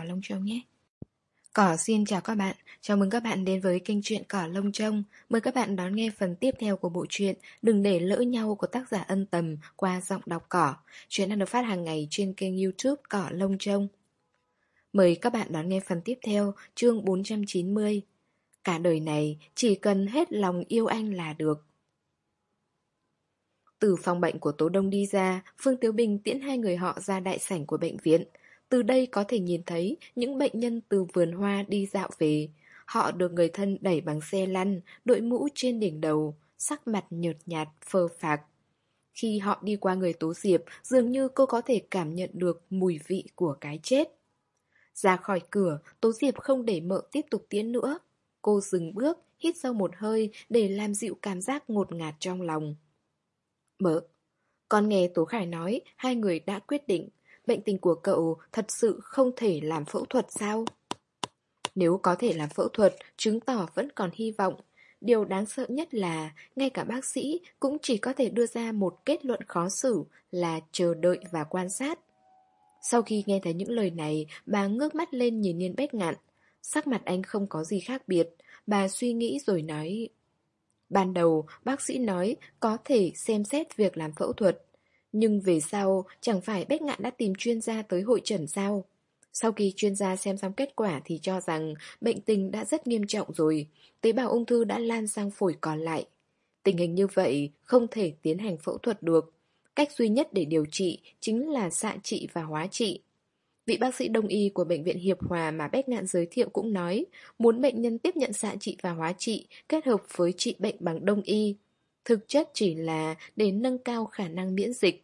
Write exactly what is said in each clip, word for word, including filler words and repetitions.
Lông Trông nhé. Cỏ xin chào các bạn, chào mừng các bạn đến với kênh truyện Cỏ Lông Trông. Mời các bạn đón nghe phần tiếp theo của bộ truyện Đừng để lỡ nhau của tác giả Ân Tầm qua giọng đọc Cỏ. Truyện đang được phát hàng ngày trên kênh YouTube Cỏ Lông Trông. Mời các bạn đón nghe phần tiếp theo, chương bốn trăm chín mươi. Cả đời này chỉ cần hết lòng yêu anh là được. Từ phòng bệnh của Tố Đông đi ra, Phương Tiếu Bình tiễn hai người họ ra đại sảnh của bệnh viện. Từ đây có thể nhìn thấy những bệnh nhân từ vườn hoa đi dạo về. Họ được người thân đẩy bằng xe lăn, đội mũ trên đỉnh đầu, sắc mặt nhợt nhạt, phơ phạc. Khi họ đi qua người Tố Diệp, dường như cô có thể cảm nhận được mùi vị của cái chết. Ra khỏi cửa, Tố Diệp không để Mợ tiếp tục tiến nữa. Cô dừng bước, hít sâu một hơi để làm dịu cảm giác ngột ngạt trong lòng. Mợ, con nghe Tố Khải nói hai người đã quyết định bệnh tình của cậu thật sự không thể làm phẫu thuật sao? Nếu có thể làm phẫu thuật, chứng tỏ vẫn còn hy vọng. Điều đáng sợ nhất là ngay cả bác sĩ cũng chỉ có thể đưa ra một kết luận khó xử là chờ đợi và quan sát. Sau khi nghe thấy những lời này, bà ngước mắt lên nhìn Niên Bách Ngạn. Sắc mặt anh không có gì khác biệt. Bà suy nghĩ rồi nói: Ban đầu, bác sĩ nói có thể xem xét việc làm phẫu thuật. Nhưng về sau, chẳng phải Bách Ngạn đã tìm chuyên gia tới hội chẩn sao? Sau khi chuyên gia xem xong kết quả thì cho rằng bệnh tình đã rất nghiêm trọng rồi, tế bào ung thư đã lan sang phổi còn lại. Tình hình như vậy không thể tiến hành phẫu thuật được. Cách duy nhất để điều trị chính là xạ trị và hóa trị. Vị bác sĩ đông y của bệnh viện Hiệp Hòa mà Bách Ngạn giới thiệu cũng nói muốn bệnh nhân tiếp nhận xạ trị và hóa trị kết hợp với trị bệnh bằng đông y. Thực chất chỉ là để nâng cao khả năng miễn dịch.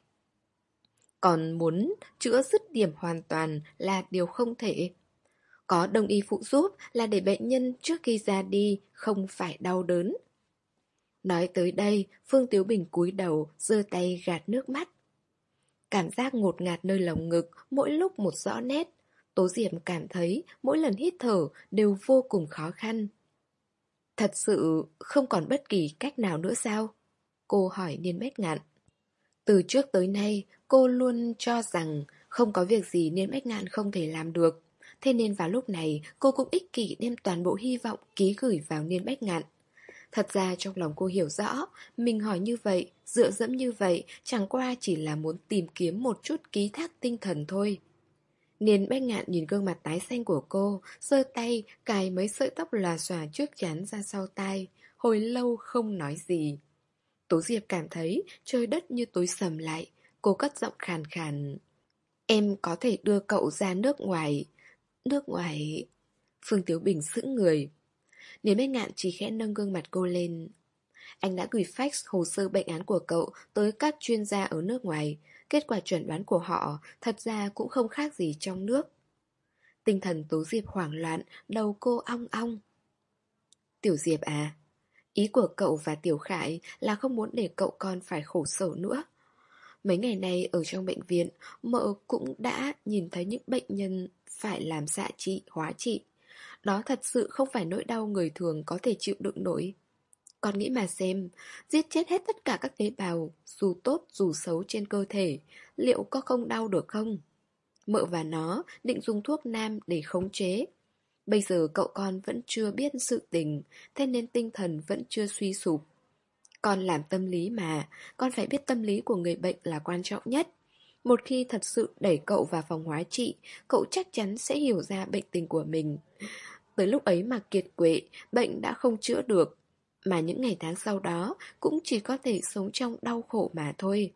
Còn muốn chữa dứt điểm hoàn toàn là điều không thể. Có đông y phụ giúp là để bệnh nhân trước khi ra đi không phải đau đớn. Nói tới đây, Phương Tiếu Bình cúi đầu, giơ tay gạt nước mắt. Cảm giác ngột ngạt nơi lồng ngực mỗi lúc một rõ nét. Tố Diệp cảm thấy mỗi lần hít thở đều vô cùng khó khăn. Thật sự không còn bất kỳ cách nào nữa sao? Cô hỏi Niên Bách Ngạn. Từ trước tới nay, cô luôn cho rằng không có việc gì Niên Bách Ngạn không thể làm được. Thế nên vào lúc này, cô cũng ích kỷ đem toàn bộ hy vọng ký gửi vào Niên Bách Ngạn. Thật ra trong lòng cô hiểu rõ, mình hỏi như vậy, dựa dẫm như vậy, chẳng qua chỉ là muốn tìm kiếm một chút ký thác tinh thần thôi. Niên Bách Ngạn nhìn gương mặt tái xanh của cô, giơ tay cài mấy sợi tóc lòa xòa trước trán ra sau tai, hồi lâu không nói gì. Tố Diệp cảm thấy trời đất như tối sầm lại, cô cất giọng khàn khàn. Em có thể đưa cậu ra nước ngoài. Nước ngoài... Phương Tiếu Bình sững người. Niên Bách Ngạn chỉ khẽ nâng gương mặt cô lên. Anh đã gửi fax hồ sơ bệnh án của cậu tới các chuyên gia ở nước ngoài. Kết quả chẩn đoán của họ thật ra cũng không khác gì trong nước. Tinh thần Tố Diệp hoảng loạn, đầu cô ong ong. Tiểu Diệp à, ý của cậu và Tiểu Khải là không muốn để cậu con phải khổ sở nữa. Mấy ngày nay ở trong bệnh viện, mợ cũng đã nhìn thấy những bệnh nhân phải làm xạ trị, hóa trị. Đó thật sự không phải nỗi đau người thường có thể chịu đựng nổi. Con nghĩ mà xem, giết chết hết tất cả các tế bào, dù tốt dù xấu trên cơ thể, liệu có không đau được không? Mợ và nó định dùng thuốc nam để khống chế. Bây giờ cậu con vẫn chưa biết sự tình, thế nên tinh thần vẫn chưa suy sụp. Con làm tâm lý mà, con phải biết tâm lý của người bệnh là quan trọng nhất. Một khi thật sự đẩy cậu vào phòng hóa trị, cậu chắc chắn sẽ hiểu ra bệnh tình của mình. Tới lúc ấy mà kiệt quệ, bệnh đã không chữa được, mà những ngày tháng sau đó cũng chỉ có thể sống trong đau khổ mà thôi.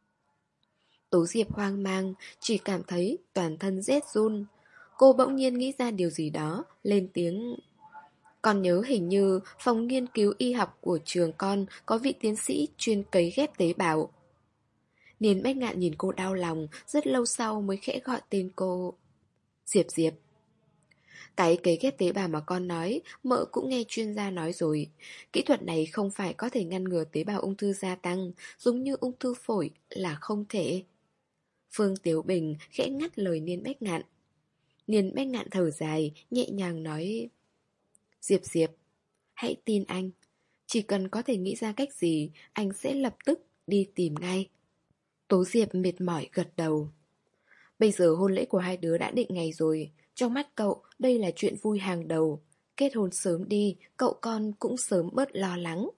Tố Diệp hoang mang, chỉ cảm thấy toàn thân rét run. Cô bỗng nhiên nghĩ ra điều gì đó, lên tiếng. Con nhớ hình như phòng nghiên cứu y học của trường con có vị tiến sĩ chuyên cấy ghép tế bào. Niên Bách Ngạn nhìn cô đau lòng, rất lâu sau mới khẽ gọi tên cô. Diệp Diệp. Cái cấy ghép tế bào mà con nói, mợ cũng nghe chuyên gia nói rồi. Kỹ thuật này không phải có thể ngăn ngừa tế bào ung thư gia tăng, giống như ung thư phổi là không thể. Phương Tiếu Bình khẽ ngắt lời Niên Bách Ngạn. Niên Bách Ngạn thở dài, nhẹ nhàng nói. Diệp Diệp, hãy tin anh. Chỉ cần có thể nghĩ ra cách gì, anh sẽ lập tức đi tìm ngay. Tố Diệp mệt mỏi gật đầu. Bây giờ hôn lễ của hai đứa đã định ngày rồi. Trong mắt cậu, đây là chuyện vui hàng đầu. Kết hôn sớm đi, cậu con cũng sớm bớt lo lắng.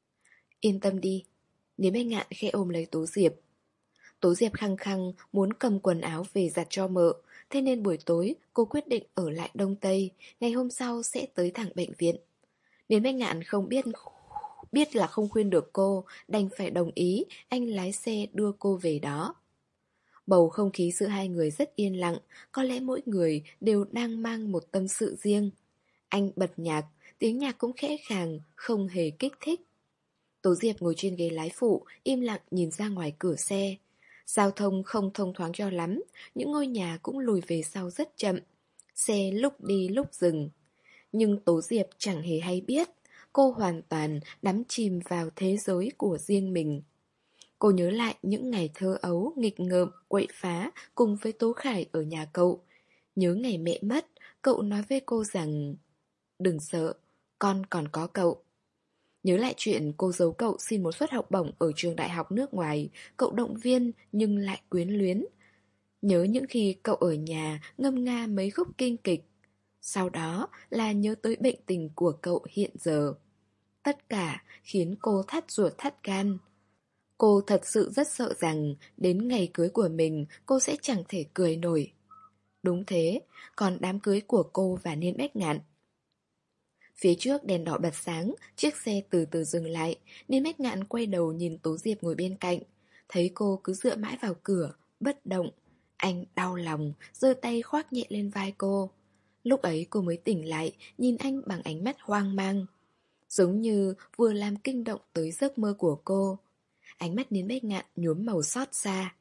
Yên tâm đi. Nếu Bách Ngạn khẽ ôm lấy Tố Diệp. Tố Diệp khăng khăng muốn cầm quần áo về giặt cho mợ. Thế nên buổi tối cô quyết định ở lại Đông Tây. Ngày hôm sau sẽ tới thẳng bệnh viện. Nếu Bách Ngạn không biết Biết là không khuyên được cô, đành phải đồng ý. Anh lái xe đưa cô về đó. Bầu không khí giữa hai người rất yên lặng. Có lẽ mỗi người đều đang mang một tâm sự riêng. Anh bật nhạc, tiếng nhạc cũng khẽ khàng, không hề kích thích. Tố Diệp ngồi trên ghế lái phụ, im lặng nhìn ra ngoài cửa xe. Giao thông không thông thoáng cho lắm, những ngôi nhà cũng lùi về sau rất chậm. Xe lúc đi lúc dừng. Nhưng Tố Diệp chẳng hề hay biết, cô hoàn toàn đắm chìm vào thế giới của riêng mình. Cô nhớ lại những ngày thơ ấu, nghịch ngợm, quậy phá cùng với Tố Khải ở nhà cậu. Nhớ ngày mẹ mất, cậu nói với cô rằng đừng sợ, con còn có cậu. Nhớ lại chuyện cô giấu cậu xin một suất học bổng ở trường đại học nước ngoài, cậu động viên nhưng lại quyến luyến. Nhớ những khi cậu ở nhà ngâm nga mấy khúc kinh kịch. Sau đó là nhớ tới bệnh tình của cậu hiện giờ. Tất cả khiến cô thắt ruột thắt gan. Cô thật sự rất sợ rằng đến ngày cưới của mình cô sẽ chẳng thể cười nổi. Đúng thế, còn đám cưới của cô và Niên Bách Ngạn. Phía trước đèn đỏ bật sáng, chiếc xe từ từ dừng lại. Niên Bách Ngạn quay đầu nhìn Tố Diệp ngồi bên cạnh. Thấy cô cứ dựa mãi vào cửa, bất động. Anh đau lòng, giơ tay khoác nhẹ lên vai cô. Lúc ấy cô mới tỉnh lại, nhìn anh bằng ánh mắt hoang mang. Giống như vừa làm kinh động tới giấc mơ của cô. Ánh mắt Niên Bách Ngạn nhuốm màu xót xa.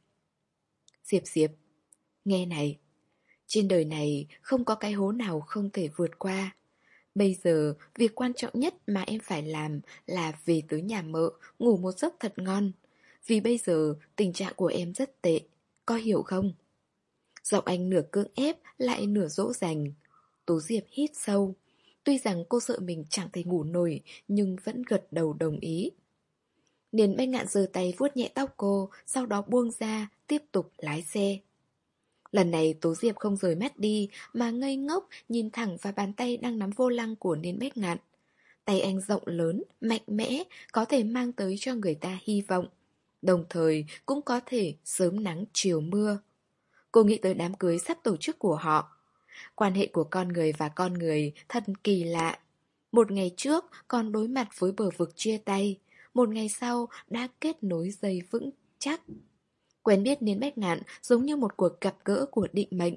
Diệp Diệp, nghe này. Trên đời này không có cái hố nào không thể vượt qua. Bây giờ, việc quan trọng nhất mà em phải làm là về tới nhà mợ, ngủ một giấc thật ngon. Vì bây giờ, tình trạng của em rất tệ, có hiểu không? Giọng anh nửa cưỡng ép, lại nửa dỗ dành. Tố Diệp hít sâu. Tuy rằng cô sợ mình chẳng thể ngủ nổi, nhưng vẫn gật đầu đồng ý. Niên Bách Ngạn giơ tay vuốt nhẹ tóc cô, sau đó buông ra, tiếp tục lái xe. Lần này Tố Diệp không rời mắt đi, mà ngây ngốc nhìn thẳng vào bàn tay đang nắm vô lăng của Niên Bách Ngạn. Tay anh rộng lớn, mạnh mẽ, có thể mang tới cho người ta hy vọng. Đồng thời cũng có thể sớm nắng chiều mưa. Cô nghĩ tới đám cưới sắp tổ chức của họ. Quan hệ của con người và con người thật kỳ lạ. Một ngày trước còn đối mặt với bờ vực chia tay. Một ngày sau đã kết nối dây vững chắc. Quen biết Niên Bách Ngạn giống như một cuộc gặp gỡ của định mệnh.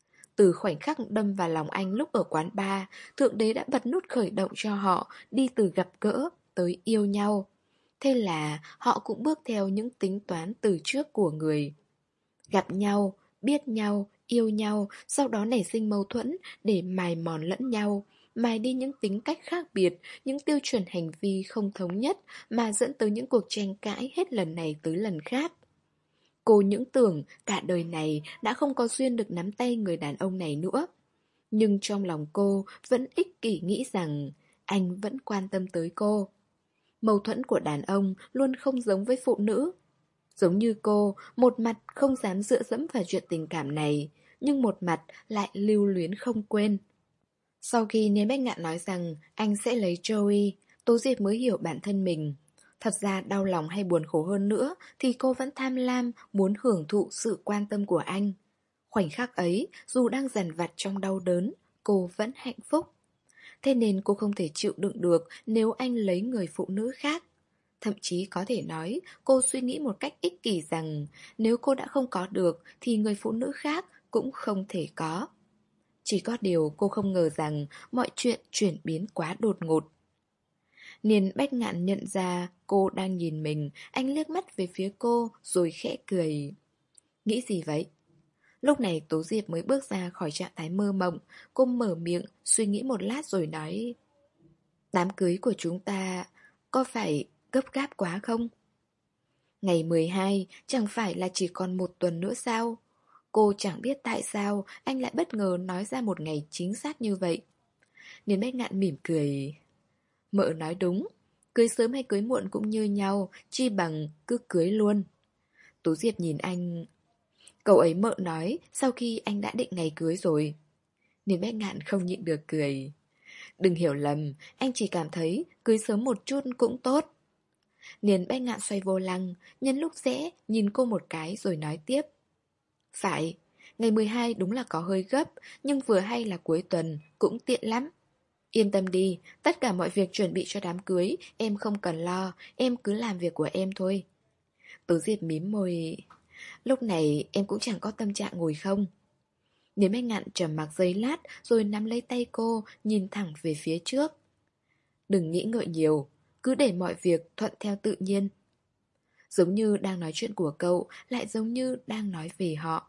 Từ khoảnh khắc đâm vào lòng anh lúc ở quán bar, Thượng Đế đã bật nút khởi động cho họ đi từ gặp gỡ tới yêu nhau. Thế là họ cũng bước theo những tính toán từ trước của người. Gặp nhau, biết nhau, yêu nhau, sau đó nảy sinh mâu thuẫn để mài mòn lẫn nhau, mài đi những tính cách khác biệt, những tiêu chuẩn hành vi không thống nhất mà dẫn tới những cuộc tranh cãi hết lần này tới lần khác. Cô những tưởng cả đời này đã không có duyên được nắm tay người đàn ông này nữa. Nhưng trong lòng cô vẫn ích kỷ nghĩ rằng anh vẫn quan tâm tới cô. Mâu thuẫn của đàn ông luôn không giống với phụ nữ. Giống như cô, một mặt không dám dựa dẫm vào chuyện tình cảm này, nhưng một mặt lại lưu luyến không quên. Sau khi Niên Bách Ngạn nói rằng anh sẽ lấy Joey, Tố Diệp mới hiểu bản thân mình. Thật ra đau lòng hay buồn khổ hơn nữa thì cô vẫn tham lam muốn hưởng thụ sự quan tâm của anh. Khoảnh khắc ấy, dù đang dằn vặt trong đau đớn, cô vẫn hạnh phúc. Thế nên cô không thể chịu đựng được nếu anh lấy người phụ nữ khác. Thậm chí có thể nói, cô suy nghĩ một cách ích kỷ rằng nếu cô đã không có được thì người phụ nữ khác cũng không thể có. Chỉ có điều cô không ngờ rằng mọi chuyện chuyển biến quá đột ngột. Niên Bách Ngạn nhận ra cô đang nhìn mình, anh liếc mắt về phía cô rồi khẽ cười. Nghĩ gì vậy? Lúc này Tố Diệp mới bước ra khỏi trạng thái mơ mộng. Cô mở miệng, suy nghĩ một lát rồi nói: đám cưới của chúng ta có phải gấp gáp quá không? Ngày mười hai chẳng phải là chỉ còn một tuần nữa sao? Cô chẳng biết tại sao anh lại bất ngờ nói ra một ngày chính xác như vậy. Niên Bách Ngạn mỉm cười. Mợ nói đúng, cưới sớm hay cưới muộn cũng như nhau, chi bằng cứ cưới luôn. Tố Diệp nhìn anh. Cậu ấy mợ nói sau khi anh đã định ngày cưới rồi. Nên Bách Ngạn không nhịn được cười. Đừng hiểu lầm, anh chỉ cảm thấy cưới sớm một chút cũng tốt. Niền Bách Ngạn xoay vô lăng, nhân lúc rẽ, nhìn cô một cái rồi nói tiếp. Phải, ngày mười hai đúng là có hơi gấp, nhưng vừa hay là cuối tuần, cũng tiện lắm. Yên tâm đi, tất cả mọi việc chuẩn bị cho đám cưới, em không cần lo, em cứ làm việc của em thôi. Tố Diệp mím môi. Lúc này em cũng chẳng có tâm trạng ngồi không. Niền Bách Ngạn trầm mặc giây lát rồi nắm lấy tay cô, nhìn thẳng về phía trước. Đừng nghĩ ngợi nhiều, cứ để mọi việc thuận theo tự nhiên. Giống như đang nói chuyện của cậu, lại giống như đang nói về họ.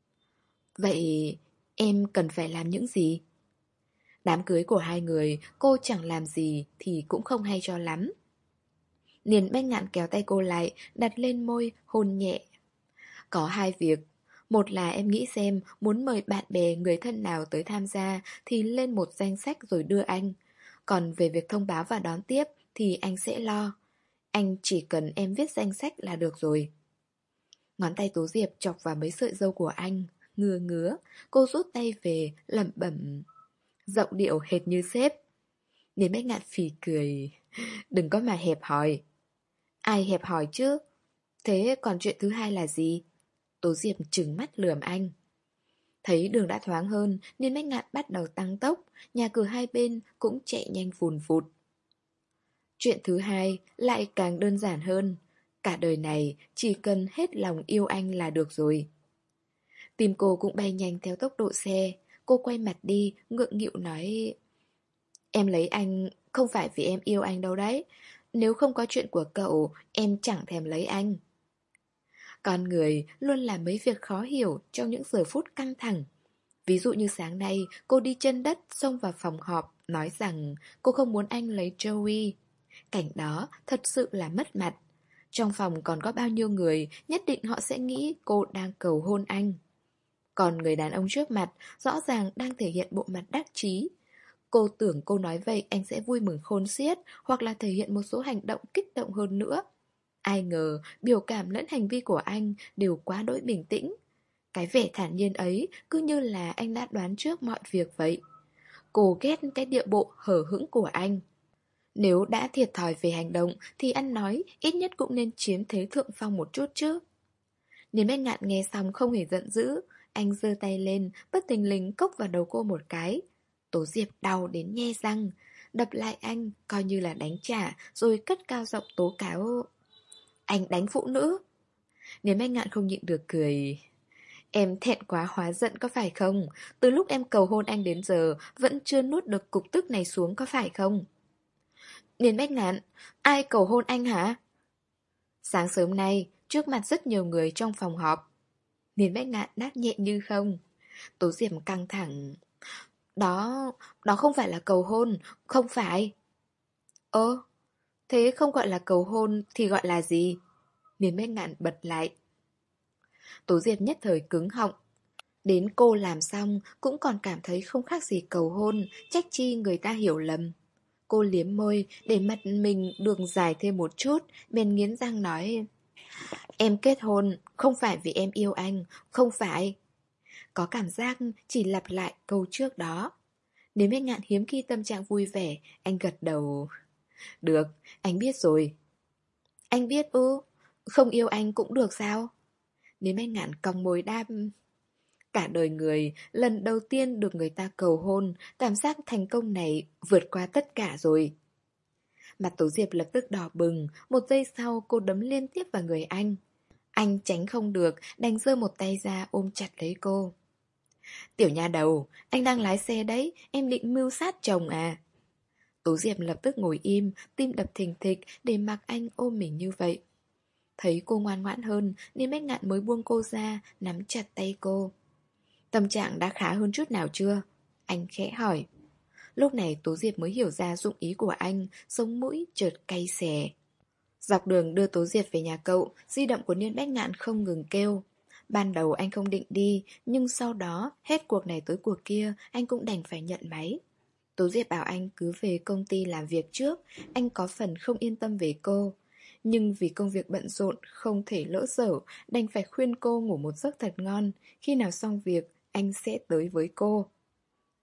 Vậy em cần phải làm những gì? Đám cưới của hai người, cô chẳng làm gì thì cũng không hay cho lắm. Niền Bách Ngạn kéo tay cô lại, đặt lên môi, hôn nhẹ. Có hai việc. Một là em nghĩ xem muốn mời bạn bè người thân nào tới tham gia thì lên một danh sách rồi đưa anh. Còn về việc thông báo và đón tiếp thì anh sẽ lo. Anh chỉ cần em viết danh sách là được rồi. Ngón tay Tố Diệp chọc vào mấy sợi râu của anh, ngứa ngứa. Cô rút tay về, lẩm bẩm. Giọng điệu hệt như sếp. Nên Bách Ngạn phì cười. Đừng có mà hẹp hòi. Ai hẹp hòi chứ? Thế còn chuyện thứ hai là gì? Tố Diệp trừng mắt lườm anh. Thấy đường đã thoáng hơn nên Bách Ngạn bắt đầu tăng tốc. Nhà cửa hai bên cũng chạy nhanh vùn vụt. Chuyện thứ hai lại càng đơn giản hơn. Cả đời này chỉ cần hết lòng yêu anh là được rồi. Tim cô cũng bay nhanh theo tốc độ xe. Cô quay mặt đi, ngượng nghịu nói. Em lấy anh không phải vì em yêu anh đâu đấy. Nếu không có chuyện của cậu, em chẳng thèm lấy anh. Con người luôn làm mấy việc khó hiểu trong những giờ phút căng thẳng. Ví dụ như sáng nay, cô đi chân đất xông vào phòng họp, nói rằng cô không muốn anh lấy Joey. Cảnh đó thật sự là mất mặt. Trong phòng còn có bao nhiêu người, nhất định họ sẽ nghĩ cô đang cầu hôn anh. Còn người đàn ông trước mặt rõ ràng đang thể hiện bộ mặt đắc chí. Cô tưởng cô nói vậy anh sẽ vui mừng khôn xiết, hoặc là thể hiện một số hành động kích động hơn nữa. Ai ngờ biểu cảm lẫn hành vi của anh đều quá đỗi bình tĩnh. Cái vẻ thản nhiên ấy cứ như là anh đã đoán trước mọi việc vậy. Cô ghét cái điệu bộ hờ hững của anh. Nếu đã thiệt thòi về hành động thì ăn nói ít nhất cũng nên chiếm thế thượng phong một chút chứ. Niềm Bách Ngạn nghe xong không hề giận dữ. Anh giơ tay lên, bất thình lình cốc vào đầu cô một cái. Tố Diệp đau đến nhe răng, đập lại anh coi như là đánh trả, rồi cất cao giọng tố cáo. Anh đánh phụ nữ. Niềm Bách Ngạn không nhịn được cười. Em thẹn quá hóa giận có phải không? Từ lúc em cầu hôn anh đến giờ vẫn chưa nuốt được cục tức này xuống có phải không? Niên Bách Ngạn, ai cầu hôn anh hả? Sáng sớm nay, trước mặt rất nhiều người trong phòng họp. Niên Bách Ngạn đáp nhẹ như không. Tố Diệp căng thẳng. Đó, đó không phải là cầu hôn, không phải. Ơ, thế không gọi là cầu hôn thì gọi là gì? Niên Bách Ngạn bật lại. Tố Diệp nhất thời cứng họng. Đến cô làm xong cũng còn cảm thấy không khác gì cầu hôn, trách chi người ta hiểu lầm. Cô liếm môi để mặt mình được dài thêm một chút, bèn nghiến răng nói. Em kết hôn không phải vì em yêu anh, không phải. Có cảm giác chỉ lặp lại câu trước đó. Nếu Bách Ngạn hiếm khi tâm trạng vui vẻ, anh gật đầu. Được, anh biết rồi. Anh biết ư? Không yêu anh cũng được sao? Nếu Bách Ngạn cong môi đáp. Cả đời người, lần đầu tiên được người ta cầu hôn, cảm giác thành công này vượt qua tất cả rồi. Mặt Tố Diệp lập tức đỏ bừng, một giây sau cô đấm liên tiếp vào người anh. Anh tránh không được, đành giơ một tay ra ôm chặt lấy cô. Tiểu nha đầu, anh đang lái xe đấy, em định mưu sát chồng à? Tố Diệp lập tức ngồi im, tim đập thình thịch để mặc anh ôm mình như vậy. Thấy cô ngoan ngoãn hơn nên Bách Ngạn mới buông cô ra, nắm chặt tay cô. Tâm trạng đã khá hơn chút nào chưa? Anh khẽ hỏi. Lúc này Tố Diệp mới hiểu ra dụng ý của anh, sống mũi chợt cay xè. Dọc đường đưa Tố Diệp về nhà cậu, di động của Niên Bách Ngạn không ngừng kêu. Ban đầu anh không định đi, nhưng sau đó, hết cuộc này tới cuộc kia, anh cũng đành phải nhận máy. Tố Diệp bảo anh cứ về công ty làm việc trước, anh có phần không yên tâm về cô. Nhưng vì công việc bận rộn, không thể lỡ dở, đành phải khuyên cô ngủ một giấc thật ngon, khi nào xong việc, anh sẽ tới với cô.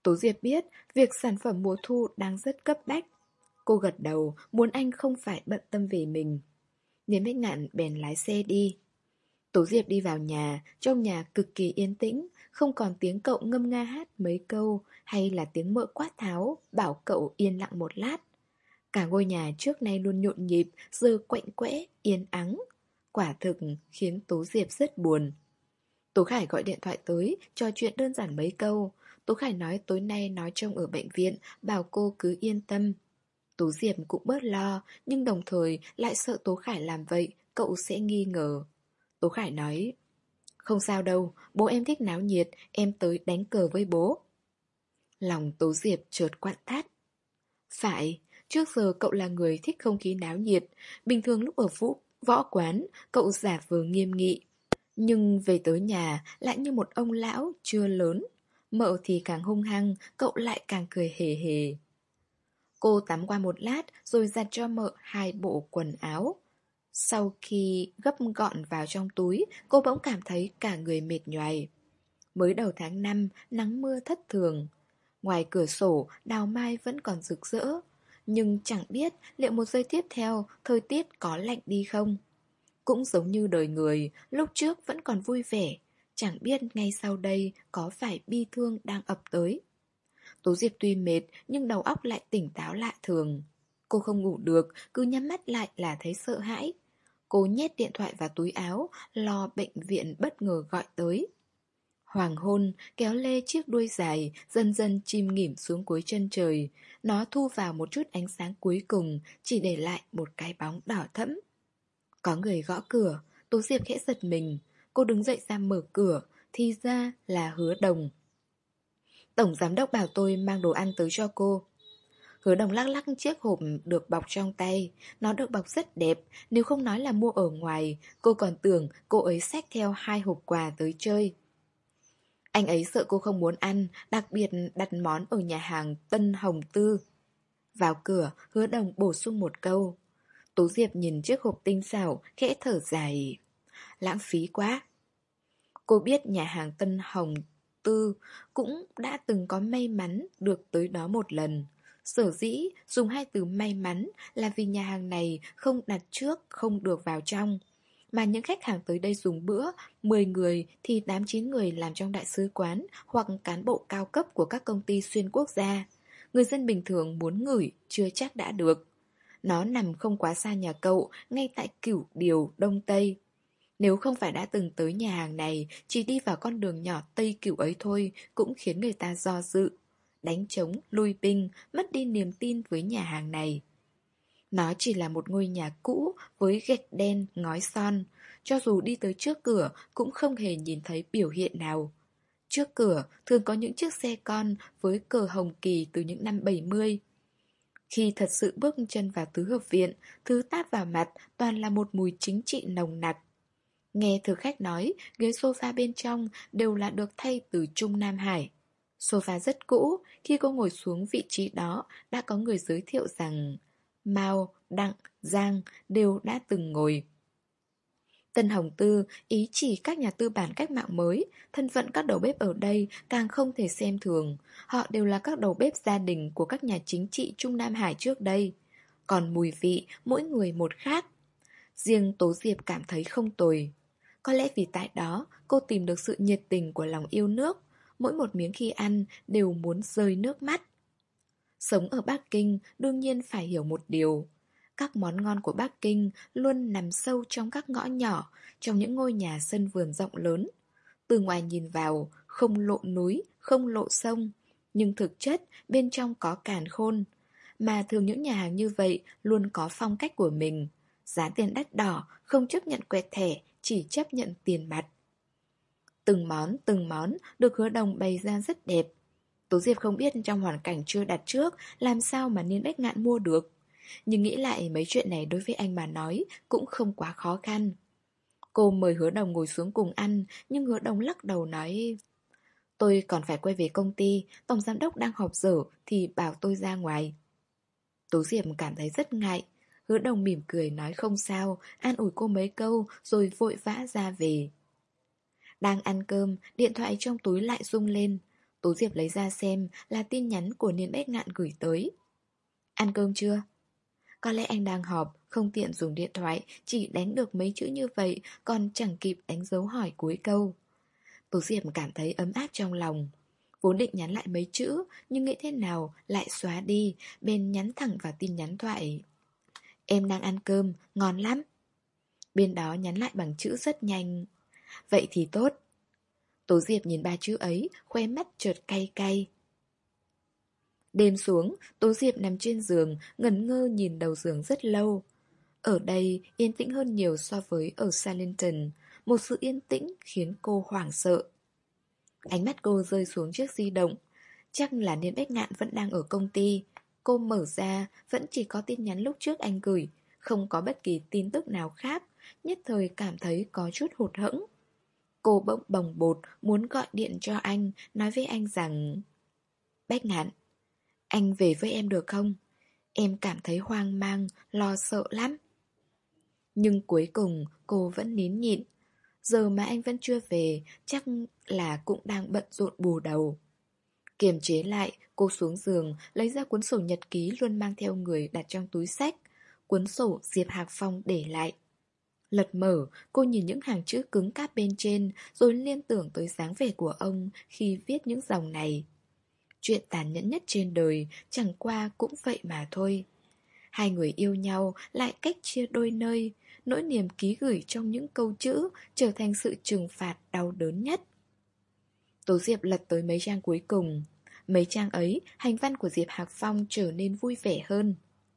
Tố Diệp biết việc sản phẩm mùa thu đang rất cấp bách. Cô gật đầu, muốn anh không phải bận tâm về mình. Niềm Bích Ngạn bèn lái xe đi. Tố Diệp đi vào nhà, trong nhà cực kỳ yên tĩnh, không còn tiếng cậu ngâm nga hát mấy câu hay là tiếng mợ quát tháo, bảo cậu yên lặng một lát. Cả ngôi nhà trước nay luôn nhộn nhịp, giờ quạnh quẽ, yên ắng. Quả thực khiến Tố Diệp rất buồn. Tố Khải gọi điện thoại tới, trò chuyện đơn giản mấy câu. Tố Khải nói tối nay nói trông ở bệnh viện, bảo cô cứ yên tâm. Tố Diệp cũng bớt lo, nhưng đồng thời lại sợ Tố Khải làm vậy, cậu sẽ nghi ngờ. Tố Khải nói, không sao đâu, bố em thích náo nhiệt, em tới đánh cờ với bố. Lòng Tố Diệp chợt quặn thắt. Phải, trước giờ cậu là người thích không khí náo nhiệt, bình thường lúc ở vũ, võ quán, cậu giả vờ nghiêm nghị. Nhưng về tới nhà lại như một ông lão chưa lớn. Mợ thì càng hung hăng, cậu lại càng cười hề hề. Cô tắm qua một lát rồi giặt cho mợ hai bộ quần áo. Sau khi gấp gọn vào trong túi, cô bỗng cảm thấy cả người mệt nhoài. Mới đầu tháng năm, nắng mưa thất thường. Ngoài cửa sổ, đào mai vẫn còn rực rỡ. Nhưng chẳng biết liệu một giây tiếp theo thời tiết có lạnh đi không. Cũng giống như đời người, lúc trước vẫn còn vui vẻ. Chẳng biết ngay sau đây có phải bi thương đang ập tới. Tố Diệp tuy mệt nhưng đầu óc lại tỉnh táo lạ thường. Cô không ngủ được, cứ nhắm mắt lại là thấy sợ hãi. Cô nhét điện thoại vào túi áo, lo bệnh viện bất ngờ gọi tới. Hoàng hôn kéo lê chiếc đuôi dài, dần dần chìm nghỉm xuống cuối chân trời. Nó thu vào một chút ánh sáng cuối cùng, chỉ để lại một cái bóng đỏ thẫm. Có người gõ cửa, Tố Diệp khẽ giật mình. Cô đứng dậy ra mở cửa, thì ra là Hứa Đồng. Tổng giám đốc bảo tôi mang đồ ăn tới cho cô. Hứa Đồng lắc lắc chiếc hộp được bọc trong tay. Nó được bọc rất đẹp, nếu không nói là mua ở ngoài, cô còn tưởng cô ấy xách theo hai hộp quà tới chơi. Anh ấy sợ cô không muốn ăn, đặc biệt đặt món ở nhà hàng Tân Hồng Tư. Vào cửa, Hứa Đồng bổ sung một câu. Tố Diệp nhìn chiếc hộp tinh xảo, khẽ thở dài. Lãng phí quá. Cô biết nhà hàng Tân Hồng Tư cũng đã từng có may mắn được tới đó một lần. Sở dĩ dùng hai từ may mắn là vì nhà hàng này không đặt trước, không được vào trong. Mà những khách hàng tới đây dùng bữa, mười người thì tám chín người làm trong đại sứ quán hoặc cán bộ cao cấp của các công ty xuyên quốc gia. Người dân bình thường muốn ngửi chưa chắc đã được. Nó nằm không quá xa nhà cậu, ngay tại Cửu Điều, Đông Tây. Nếu không phải đã từng tới nhà hàng này, chỉ đi vào con đường nhỏ Tây Cửu ấy thôi cũng khiến người ta do dự. Đánh trống, lui binh, mất đi niềm tin với nhà hàng này. Nó chỉ là một ngôi nhà cũ với gạch đen, ngói son. Cho dù đi tới trước cửa cũng không hề nhìn thấy biểu hiện nào. Trước cửa thường có những chiếc xe con với cờ hồng kỳ từ những năm bảy mươi. Khi thật sự bước chân vào tứ hợp viện, thứ tát vào mặt toàn là một mùi chính trị nồng nặc. Nghe thực khách nói, ghế sofa bên trong đều là được thay từ Trung Nam Hải. Sofa rất cũ, khi cô ngồi xuống vị trí đó đã có người giới thiệu rằng Mao, Đặng, Giang đều đã từng ngồi. Tân Hồng Tư ý chỉ các nhà tư bản cách mạng mới, thân phận các đầu bếp ở đây càng không thể xem thường. Họ đều là các đầu bếp gia đình của các nhà chính trị Trung Nam Hải trước đây. Còn mùi vị, mỗi người một khác. Riêng Tố Diệp cảm thấy không tồi. Có lẽ vì tại đó cô tìm được sự nhiệt tình của lòng yêu nước. Mỗi một miếng khi ăn đều muốn rơi nước mắt. Sống ở Bắc Kinh đương nhiên phải hiểu một điều. Các món ngon của Bắc Kinh luôn nằm sâu trong các ngõ nhỏ, trong những ngôi nhà sân vườn rộng lớn. Từ ngoài nhìn vào, không lộ núi, không lộ sông, nhưng thực chất bên trong có càn khôn. Mà thường những nhà hàng như vậy luôn có phong cách của mình. Giá tiền đắt đỏ, không chấp nhận quẹt thẻ, chỉ chấp nhận tiền mặt. Từng món, từng món được Hứa Đồng bày ra rất đẹp. Tố Diệp không biết trong hoàn cảnh chưa đặt trước làm sao mà Niên Bách Ngạn mua được. Nhưng nghĩ lại mấy chuyện này đối với anh mà nói cũng không quá khó khăn. Cô mời Hứa Đồng ngồi xuống cùng ăn, nhưng Hứa Đồng lắc đầu nói: Tôi còn phải quay về công ty, tổng giám đốc đang họp dở thì bảo tôi ra ngoài. Tố Diệp cảm thấy rất ngại. Hứa Đồng mỉm cười nói không sao, an ủi cô mấy câu rồi vội vã ra về. Đang ăn cơm, điện thoại trong túi lại rung lên. Tố Diệp lấy ra xem là tin nhắn của Niên Bách Ngạn gửi tới. Ăn cơm chưa? Có lẽ anh đang họp, không tiện dùng điện thoại, chỉ đánh được mấy chữ như vậy, còn chẳng kịp đánh dấu hỏi cuối câu. Tố Diệp cảm thấy ấm áp trong lòng. Vốn định nhắn lại mấy chữ, nhưng nghĩ thế nào lại xóa đi, bên nhắn thẳng vào tin nhắn thoại. Em đang ăn cơm, ngon lắm. Bên đó nhắn lại bằng chữ rất nhanh. Vậy thì tốt. Tố Diệp nhìn ba chữ ấy, khoe mắt chợt cay cay. Đêm xuống, Tố Diệp nằm trên giường, ngẩn ngơ nhìn đầu giường rất lâu. Ở đây yên tĩnh hơn nhiều so với ở Salinton, một sự yên tĩnh khiến cô hoảng sợ. Ánh mắt cô rơi xuống chiếc di động. Chắc là Niên Bách Ngạn vẫn đang ở công ty. Cô mở ra, vẫn chỉ có tin nhắn lúc trước anh gửi, không có bất kỳ tin tức nào khác, nhất thời cảm thấy có chút hụt hẫng. Cô bỗng bồng bột muốn gọi điện cho anh, nói với anh rằng: Bách Ngạn, anh về với em được không? Em cảm thấy hoang mang, lo sợ lắm. Nhưng cuối cùng cô vẫn nín nhịn. Giờ mà anh vẫn chưa về, chắc là cũng đang bận rộn bù đầu. Kiềm chế lại, cô xuống giường, lấy ra cuốn sổ nhật ký luôn mang theo người đặt trong túi xách. Cuốn sổ Diệp Hạc Phong để lại. Lật mở, cô nhìn những hàng chữ cứng cáp bên trên, rồi liên tưởng tới dáng vẻ của ông khi viết những dòng này. Chuyện tàn nhẫn nhất trên đời, chẳng qua cũng vậy mà thôi. Hai người yêu nhau lại cách chia đôi nơi, nỗi niềm ký gửi trong những câu chữ trở thành sự trừng phạt đau đớn nhất. Tố Diệp lật tới mấy trang cuối cùng. Mấy trang ấy, hành văn của Diệp Hạc Phong trở nên vui vẻ hơn.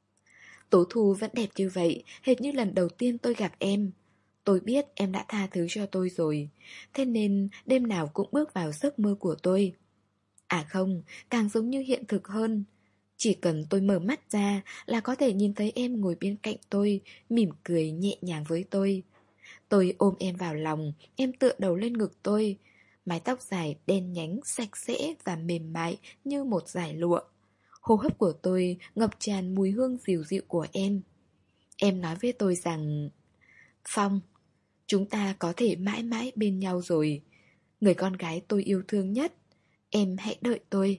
Tố Thu vẫn đẹp như vậy, hệt như lần đầu tiên tôi gặp em. Tôi biết em đã tha thứ cho tôi rồi, thế nên đêm nào cũng bước vào giấc mơ của tôi. À không, càng giống như hiện thực hơn. Chỉ cần tôi mở mắt ra là có thể nhìn thấy em ngồi bên cạnh tôi, mỉm cười nhẹ nhàng với tôi. Tôi ôm em vào lòng, em tựa đầu lên ngực tôi. Mái tóc dài đen nhánh, sạch sẽ và mềm mại như một dải lụa. Hô hấp của tôi ngập tràn mùi hương dịu dịu của em. Em nói với tôi rằng: Phong, chúng ta có thể mãi mãi bên nhau rồi. Người con gái tôi yêu thương nhất, em hãy đợi tôi.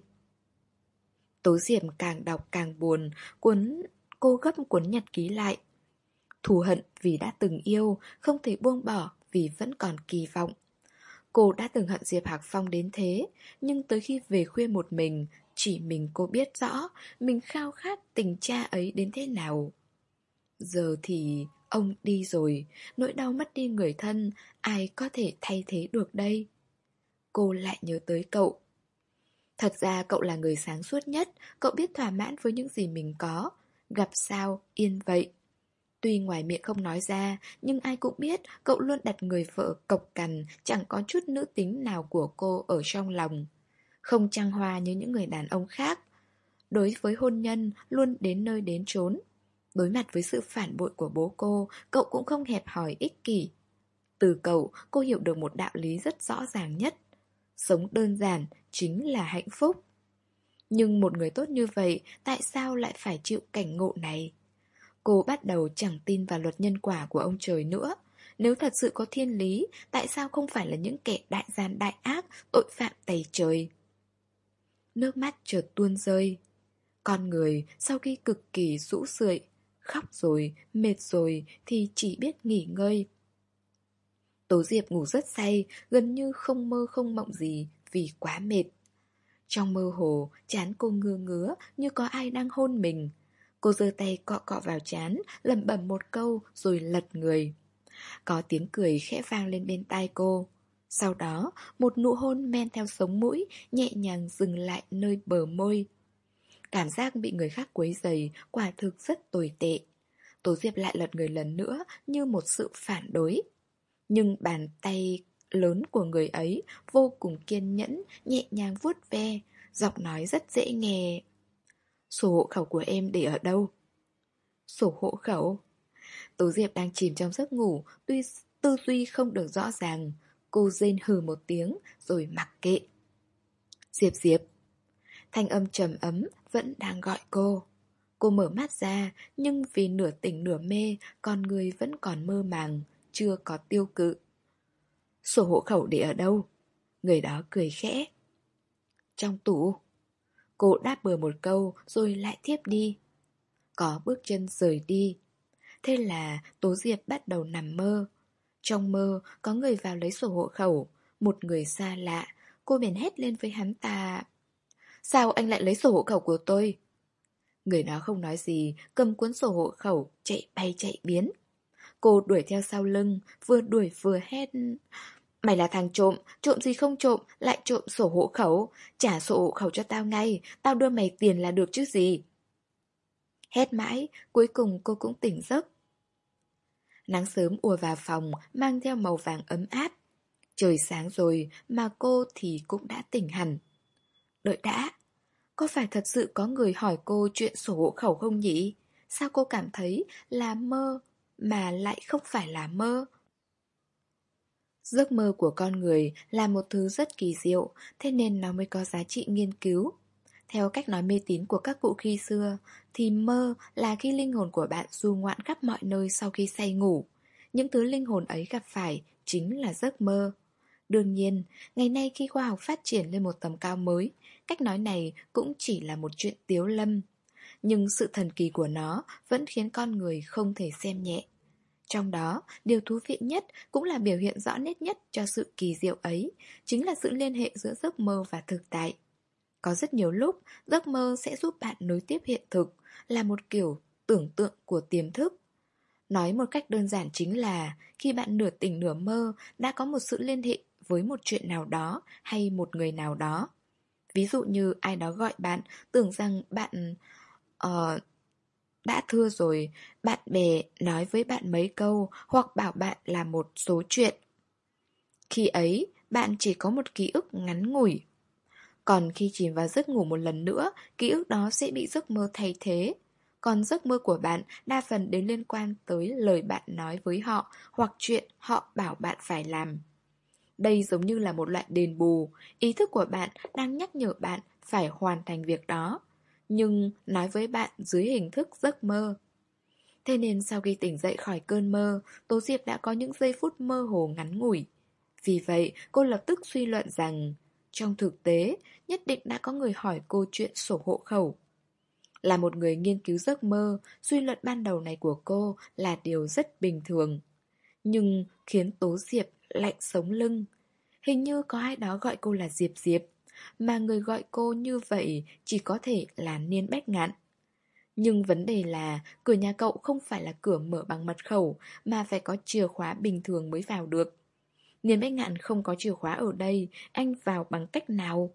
Tố Diệp càng đọc càng buồn, cuốn cô gấp cuốn nhật ký lại. Thù hận vì đã từng yêu, không thể buông bỏ vì vẫn còn kỳ vọng. Cô đã từng hận Diệp Hạc Phong đến thế, nhưng tới khi về khuya một mình, chỉ mình cô biết rõ mình khao khát tình cha ấy đến thế nào. Giờ thì ông đi rồi, nỗi đau mất đi người thân, ai có thể thay thế được đây? Cô lại nhớ tới cậu. Thật ra cậu là người sáng suốt nhất, cậu biết thỏa mãn với những gì mình có, gặp sao yên vậy. Tuy ngoài miệng không nói ra, nhưng ai cũng biết cậu luôn đặt người vợ cộc cằn, chẳng có chút nữ tính nào của cô ở trong lòng. Không trăng hoa như những người đàn ông khác. Đối với hôn nhân, luôn đến nơi đến chốn. Đối mặt với sự phản bội của bố cô, cậu cũng không hẹp hòi ích kỷ. Từ cậu, cô hiểu được một đạo lý rất rõ ràng nhất. Sống đơn giản chính là hạnh phúc. Nhưng một người tốt như vậy, tại sao lại phải chịu cảnh ngộ này? Cô bắt đầu chẳng tin vào luật nhân quả của ông trời nữa. Nếu thật sự có thiên lý, tại sao không phải là những kẻ đại gian đại ác, tội phạm tày trời? Nước mắt chợt tuôn rơi. Con người sau khi cực kỳ rũ rượi, khóc rồi, mệt rồi thì chỉ biết nghỉ ngơi. Tố Diệp ngủ rất say, gần như không mơ không mộng gì vì quá mệt. Trong mơ hồ, trán cô ngứa ngứa như có ai đang hôn mình. Cô giơ tay cọ cọ vào trán, lẩm bẩm một câu rồi lật người. Có tiếng cười khẽ vang lên bên tai cô. Sau đó, một nụ hôn men theo sống mũi, nhẹ nhàng dừng lại nơi bờ môi. Cảm giác bị người khác quấy rầy quả thực rất tồi tệ. Tố Diệp lại lật người lần nữa như một sự phản đối. Nhưng bàn tay lớn của người ấy vô cùng kiên nhẫn, nhẹ nhàng vuốt ve, giọng nói rất dễ nghe. Sổ hộ khẩu của em để ở đâu? Sổ hộ khẩu? Tố Diệp đang chìm trong giấc ngủ, tuy tư duy không được rõ ràng. Cô rên hừ một tiếng rồi mặc kệ. Diệp Diệp. Thanh âm trầm ấm vẫn đang gọi cô. Cô mở mắt ra, nhưng vì nửa tỉnh nửa mê, con người vẫn còn mơ màng, chưa có tiêu cự. Sổ hộ khẩu để ở đâu? Người đó cười khẽ. Trong tủ. Cô đáp bừa một câu rồi lại tiếp đi. Có bước chân rời đi. Thế là Tố Diệp bắt đầu nằm mơ. Trong mơ có người vào lấy sổ hộ khẩu. Một người xa lạ. Cô bèn hét lên với hắn ta: Sao anh lại lấy sổ hộ khẩu của tôi? Người đó không nói gì, cầm cuốn sổ hộ khẩu, chạy bay chạy biến. Cô đuổi theo sau lưng, vừa đuổi vừa hét: Mày là thằng trộm, trộm gì không trộm, lại trộm sổ hộ khẩu. Trả sổ hộ khẩu cho tao ngay, tao đưa mày tiền là được chứ gì. Hét mãi, cuối cùng cô cũng tỉnh giấc. Nắng sớm ùa vào phòng, mang theo màu vàng ấm áp. Trời sáng rồi mà cô thì cũng đã tỉnh hẳn. Đợi đã, có phải thật sự có người hỏi cô chuyện sổ hộ khẩu không nhỉ? Sao cô cảm thấy là mơ mà lại không phải là mơ? Giấc mơ của con người là một thứ rất kỳ diệu, thế nên nó mới có giá trị nghiên cứu. Theo cách nói mê tín của các cụ khi xưa, thì mơ là khi linh hồn của bạn du ngoạn khắp mọi nơi sau khi say ngủ. Những thứ linh hồn ấy gặp phải chính là giấc mơ. Đương nhiên, ngày nay khi khoa học phát triển lên một tầm cao mới, cách nói này cũng chỉ là một chuyện tiếu lâm. Nhưng sự thần kỳ của nó vẫn khiến con người không thể xem nhẹ. Trong đó, điều thú vị nhất cũng là biểu hiện rõ nét nhất cho sự kỳ diệu ấy, chính là sự liên hệ giữa giấc mơ và thực tại. Có rất nhiều lúc, giấc mơ sẽ giúp bạn nối tiếp hiện thực, là một kiểu tưởng tượng của tiềm thức. Nói một cách đơn giản chính là khi bạn nửa tỉnh nửa mơ đã có một sự liên hệ với một chuyện nào đó hay một người nào đó. Ví dụ như ai đó gọi bạn, tưởng rằng bạn uh, đã thưa rồi, bạn bè nói với bạn mấy câu hoặc bảo bạn làm một số chuyện. Khi ấy, bạn chỉ có một ký ức ngắn ngủi. Còn khi chìm vào giấc ngủ một lần nữa, ký ức đó sẽ bị giấc mơ thay thế. Còn giấc mơ của bạn đa phần đều liên quan tới lời bạn nói với họ hoặc chuyện họ bảo bạn phải làm. Đây giống như là một loại đền bù, ý thức của bạn đang nhắc nhở bạn phải hoàn thành việc đó, nhưng nói với bạn dưới hình thức giấc mơ. Thế nên sau khi tỉnh dậy khỏi cơn mơ, Tố Diệp đã có những giây phút mơ hồ ngắn ngủi. Vì vậy, cô lập tức suy luận rằng, trong thực tế, nhất định đã có người hỏi cô chuyện sổ hộ khẩu. Là một người nghiên cứu giấc mơ, suy luận ban đầu này của cô là điều rất bình thường. Nhưng khiến Tố Diệp lạnh sống lưng. Hình như có ai đó gọi cô là Diệp Diệp, mà người gọi cô như vậy chỉ có thể là Niên Bách Ngạn. Nhưng vấn đề là cửa nhà cậu không phải là cửa mở bằng mật khẩu, mà phải có chìa khóa bình thường mới vào được. Niên Bách Ngạn không có chìa khóa ở đây, anh vào bằng cách nào?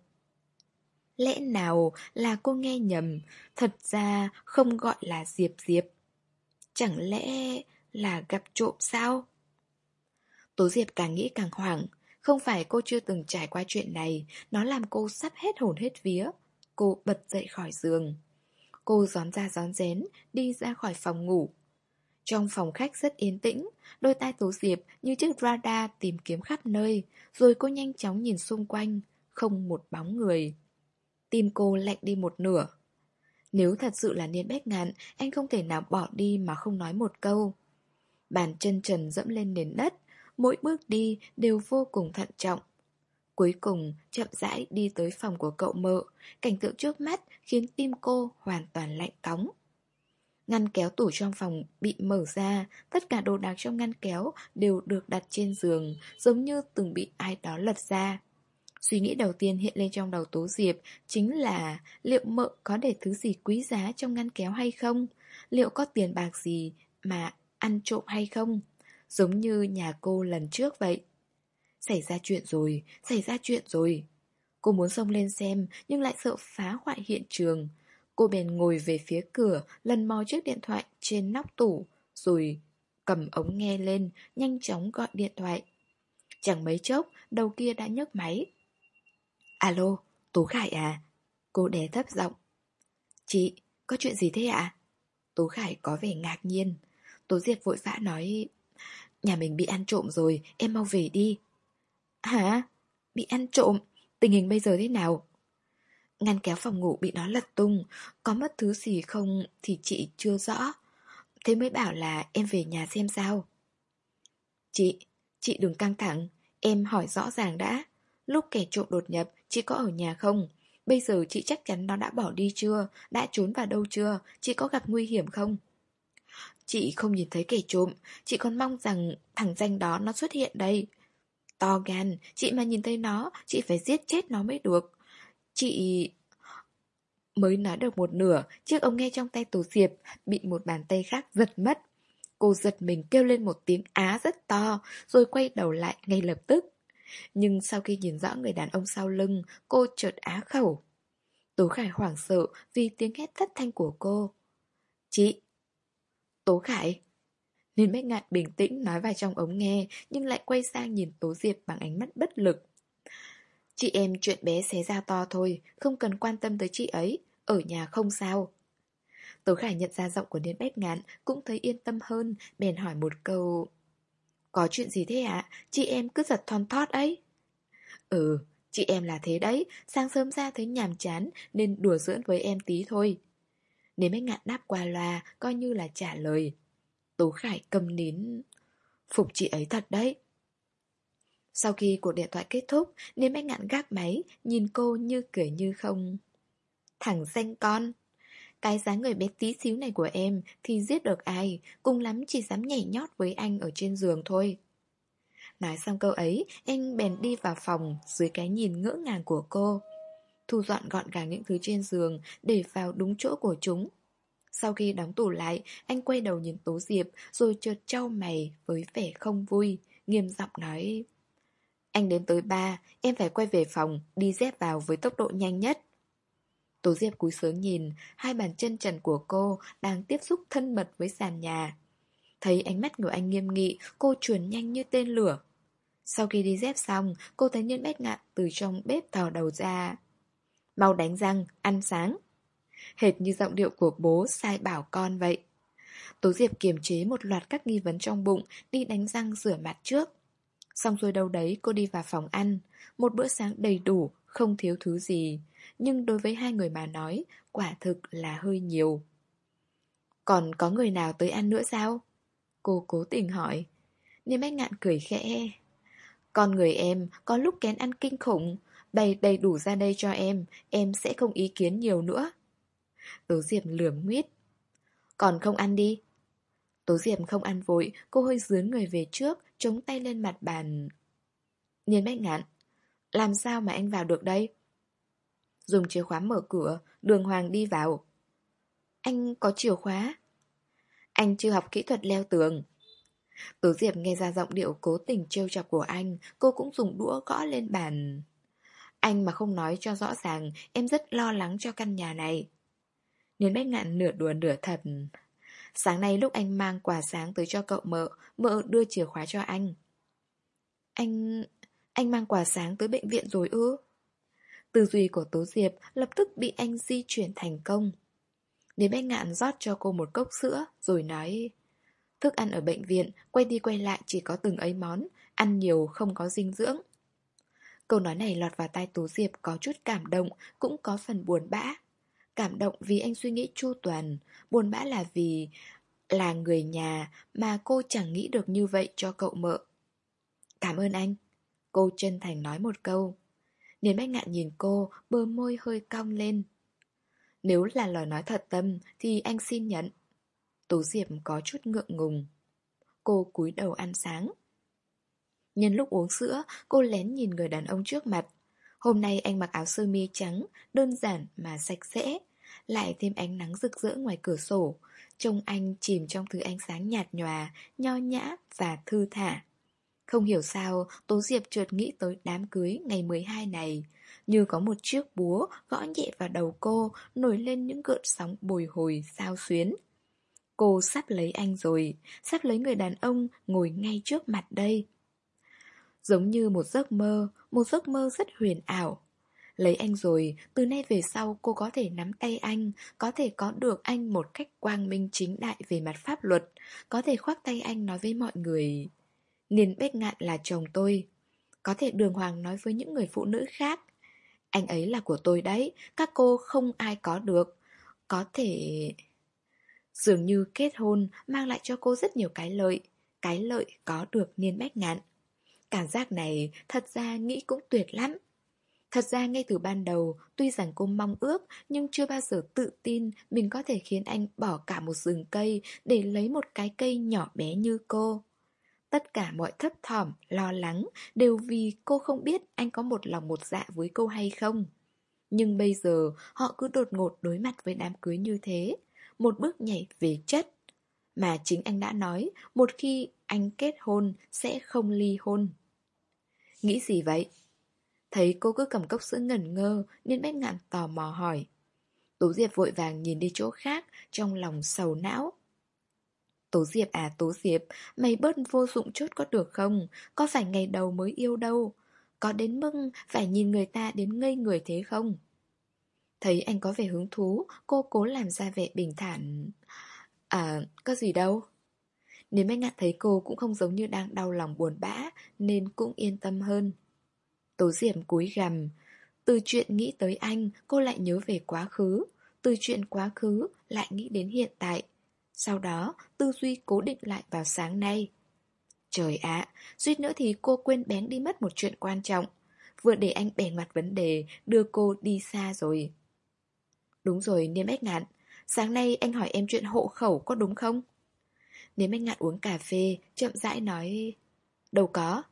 Lẽ nào là cô nghe nhầm, thật ra không gọi là Diệp Diệp? Chẳng lẽ là gặp trộm sao? Tố Diệp càng nghĩ càng hoảng. Không phải cô chưa từng trải qua chuyện này, nó làm cô sắp hết hồn hết vía. Cô bật dậy khỏi giường. Cô rón ra rón rén, đi ra khỏi phòng ngủ. Trong phòng khách rất yên tĩnh, đôi tai Tố Diệp như chiếc radar tìm kiếm khắp nơi, rồi cô nhanh chóng nhìn xung quanh, không một bóng người. Tim cô lạnh đi một nửa. Nếu thật sự là Niên Bách Ngạn, anh không thể nào bỏ đi mà không nói một câu. Bàn chân trần dẫm lên nền đất, mỗi bước đi đều vô cùng thận trọng. Cuối cùng chậm rãi đi tới phòng của cậu mợ. Cảnh tượng trước mắt khiến tim cô hoàn toàn lạnh cóng. Ngăn kéo tủ trong phòng bị mở ra. Tất cả đồ đạc trong ngăn kéo đều được đặt trên giường, giống như từng bị ai đó lật ra. Suy nghĩ đầu tiên hiện lên trong đầu Tố Diệp chính là liệu mợ có để thứ gì quý giá trong ngăn kéo hay không? Liệu có tiền bạc gì mà ăn trộm hay không? Giống như nhà cô lần trước vậy. Xảy ra chuyện rồi, xảy ra chuyện rồi. Cô muốn xông lên xem nhưng lại sợ phá hoại hiện trường. Cô bèn ngồi về phía cửa, lần mò chiếc điện thoại trên nóc tủ, rồi cầm ống nghe lên, nhanh chóng gọi điện thoại. Chẳng mấy chốc, đầu kia đã nhấc máy. Alo, Tố Khải à? Cô đè thấp giọng. Chị, có chuyện gì thế ạ? Tố Khải có vẻ ngạc nhiên. Tố Diệp vội vã nói, nhà mình bị ăn trộm rồi, em mau về đi. Hả? Bị ăn trộm? Tình hình bây giờ thế nào? Ngăn kéo phòng ngủ bị nó lật tung, có mất thứ gì không thì chị chưa rõ. Thế mới bảo là em về nhà xem sao. Chị, chị đừng căng thẳng, em hỏi rõ ràng đã. Lúc kẻ trộm đột nhập, chị có ở nhà không? Bây giờ chị chắc chắn nó đã bỏ đi chưa? Đã trốn vào đâu chưa? Chị có gặp nguy hiểm không? Chị không nhìn thấy kẻ trộm. Chị còn mong rằng thằng danh đó nó xuất hiện đây. To gan, chị mà nhìn thấy nó, chị phải giết chết nó mới được. Chị... Mới nói được một nửa, chiếc ống nghe trong tay Tố Diệp bị một bàn tay khác giật mất. Cô giật mình kêu lên một tiếng á rất to, rồi quay đầu lại ngay lập tức. Nhưng sau khi nhìn rõ người đàn ông sau lưng, cô chợt á khẩu. Tố Khải hoảng sợ vì tiếng hét thất thanh của cô. Chị! Tố Khải! Nên Bách Ngạn bình tĩnh nói vào trong ống nghe, nhưng lại quay sang nhìn Tố Diệp bằng ánh mắt bất lực. Chị em chuyện bé xé ra to thôi, không cần quan tâm tới chị ấy, ở nhà không sao. Tố Khải nhận ra giọng của Niên Bách Ngạn, cũng thấy yên tâm hơn, bèn hỏi một câu. Có chuyện gì thế ạ? Chị em cứ giật thon thót ấy. Ừ, chị em là thế đấy, sáng sớm ra thấy nhàm chán nên đùa giỡn với em tí thôi. Niên Bách Ngạn đáp qua loa, coi như là trả lời. Tố Khải câm nín. Phục chị ấy thật đấy. Sau khi cuộc điện thoại kết thúc, Niên Bách Ngạn gác máy, nhìn cô như cười như không. Thằng danh con! Cái dáng người bé tí xíu này của em thì giết được ai, cùng lắm chỉ dám nhảy nhót với anh ở trên giường thôi. Nói xong câu ấy, anh bèn đi vào phòng dưới cái nhìn ngỡ ngàng của cô. Thu dọn gọn gàng những thứ trên giường để vào đúng chỗ của chúng. Sau khi đóng tủ lại, anh quay đầu nhìn Tố Diệp rồi chợt trao mày với vẻ không vui, nghiêm giọng nói. Anh đến tới ba, em phải quay về phòng, đi dép vào với tốc độ nhanh nhất. Tố Diệp cúi xuống nhìn, hai bàn chân trần của cô đang tiếp xúc thân mật với sàn nhà. Thấy ánh mắt của anh nghiêm nghị, cô chuồn nhanh như tên lửa. Sau khi đi dép xong, cô thấy Nhân Bách Ngạn từ trong bếp thò đầu ra. Mau đánh răng, ăn sáng. Hệt như giọng điệu của bố sai bảo con vậy. Tố Diệp kiềm chế một loạt các nghi vấn trong bụng, đi đánh răng rửa mặt trước. Xong rồi đâu đấy cô đi vào phòng ăn. Một bữa sáng đầy đủ, không thiếu thứ gì. Nhưng đối với hai người mà nói, quả thực là hơi nhiều. Còn có người nào tới ăn nữa sao? Cô cố tình hỏi. Niên Bách Ngạn cười khẽ. Con người em có lúc kén ăn kinh khủng. Bày đầy đủ ra đây cho em, em sẽ không ý kiến nhiều nữa. Tố Diệp lườm nguyết. Còn không ăn đi. Tố Diệp không ăn vội, cô hơi dướn người về trước, chống tay lên mặt bàn. Niên Bách Ngạn, làm sao mà anh vào được đây? Dùng chìa khóa mở cửa, đường hoàng đi vào. Anh có chìa khóa? Anh chưa học kỹ thuật leo tường. Tố Diệp nghe ra giọng điệu cố tình trêu chọc của anh, cô cũng dùng đũa gõ lên bàn. Anh mà không nói cho rõ ràng, em rất lo lắng cho căn nhà này. Niên Bách Ngạn nửa đùa nửa thật. Sáng nay lúc anh mang quà sáng tới cho cậu mợ, mợ đưa chìa khóa cho anh. Anh... anh mang quà sáng tới bệnh viện rồi ư? Tư duy của Tố Diệp lập tức bị anh di chuyển thành công. Niên Bách Ngạn rót cho cô một cốc sữa, rồi nói. Thức ăn ở bệnh viện, quay đi quay lại chỉ có từng ấy món, ăn nhiều không có dinh dưỡng. Câu nói này lọt vào tai Tố Diệp có chút cảm động, cũng có phần buồn bã. Cảm động vì anh suy nghĩ chu toàn, buồn bã là vì là người nhà mà cô chẳng nghĩ được như vậy cho cậu mợ. Cảm ơn anh. Cô chân thành nói một câu. Niên Bách Ngạn nhìn cô, bờ môi hơi cong lên. Nếu là lời nói thật tâm thì anh xin nhận. Tố Diệp có chút ngượng ngùng. Cô cúi đầu ăn sáng. Nhân lúc uống sữa, cô lén nhìn người đàn ông trước mặt. Hôm nay anh mặc áo sơ mi trắng, đơn giản mà sạch sẽ. Lại thêm ánh nắng rực rỡ ngoài cửa sổ. Trông anh chìm trong thứ ánh sáng nhạt nhòa, nho nhã và thư thả. Không hiểu sao, Tố Diệp chợt nghĩ tới đám cưới ngày mười hai này. Như có một chiếc búa gõ nhẹ vào đầu cô, nổi lên những gợn sóng bồi hồi xao xuyến. Cô sắp lấy anh rồi, sắp lấy người đàn ông ngồi ngay trước mặt đây. Giống như một giấc mơ, một giấc mơ rất huyền ảo. Lấy anh rồi, từ nay về sau cô có thể nắm tay anh, có thể có được anh một cách quang minh chính đại về mặt pháp luật, có thể khoác tay anh nói với mọi người. Niên Bách Ngạn là chồng tôi. Có thể đường hoàng nói với những người phụ nữ khác. Anh ấy là của tôi đấy, các cô không ai có được. Có thể... Dường như kết hôn mang lại cho cô rất nhiều cái lợi. Cái lợi có được Niên Bách Ngạn. Cảm giác này thật ra nghĩ cũng tuyệt lắm. Thật ra ngay từ ban đầu, tuy rằng cô mong ước nhưng chưa bao giờ tự tin mình có thể khiến anh bỏ cả một rừng cây để lấy một cái cây nhỏ bé như cô. Tất cả mọi thấp thỏm, lo lắng đều vì cô không biết anh có một lòng một dạ với cô hay không. Nhưng bây giờ họ cứ đột ngột đối mặt với đám cưới như thế, một bước nhảy về chất. Mà chính anh đã nói, một khi anh kết hôn sẽ không ly hôn. Nghĩ gì vậy? Thấy cô cứ cầm cốc sữa ngẩn ngơ nên Bách Ngạn tò mò hỏi. Tố Diệp vội vàng nhìn đi chỗ khác, trong lòng sầu não. Tố Diệp à Tố Diệp, mày bớt vô dụng chút có được không? Có phải ngày đầu mới yêu đâu? Có đến mức phải nhìn người ta đến ngây người thế không? Thấy anh có vẻ hứng thú, cô cố làm ra vẻ bình thản. À, có gì đâu. Nếu Bách Ngạn thấy cô cũng không giống như đang đau lòng buồn bã, nên cũng yên tâm hơn. Tố Diệp cúi gằm. Từ chuyện nghĩ tới anh, cô lại nhớ về quá khứ. Từ chuyện quá khứ, lại nghĩ đến hiện tại. Sau đó, tư duy cố định lại vào sáng nay. Trời ạ, suýt nữa thì cô quên bén đi mất một chuyện quan trọng. Vừa để anh bẻ ngoặt vấn đề, đưa cô đi xa rồi. Đúng rồi, Niêm Ếch Ngạn. Sáng nay anh hỏi em chuyện hộ khẩu có đúng không? Niêm Ếch Ngạn uống cà phê, chậm rãi nói. Đâu có.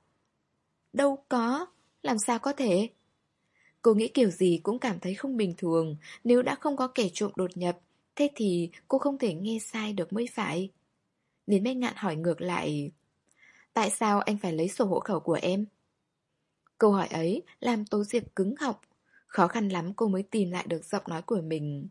Đâu có? Làm sao có thể? Cô nghĩ kiểu gì cũng cảm thấy không bình thường. Nếu đã không có kẻ trộm đột nhập, thế thì cô không thể nghe sai được mới phải. Niên Bách Ngạn hỏi ngược lại. Tại sao anh phải lấy sổ hộ khẩu của em? Câu hỏi ấy làm Tố Diệp cứng họng. Khó khăn lắm cô mới tìm lại được giọng nói của mình.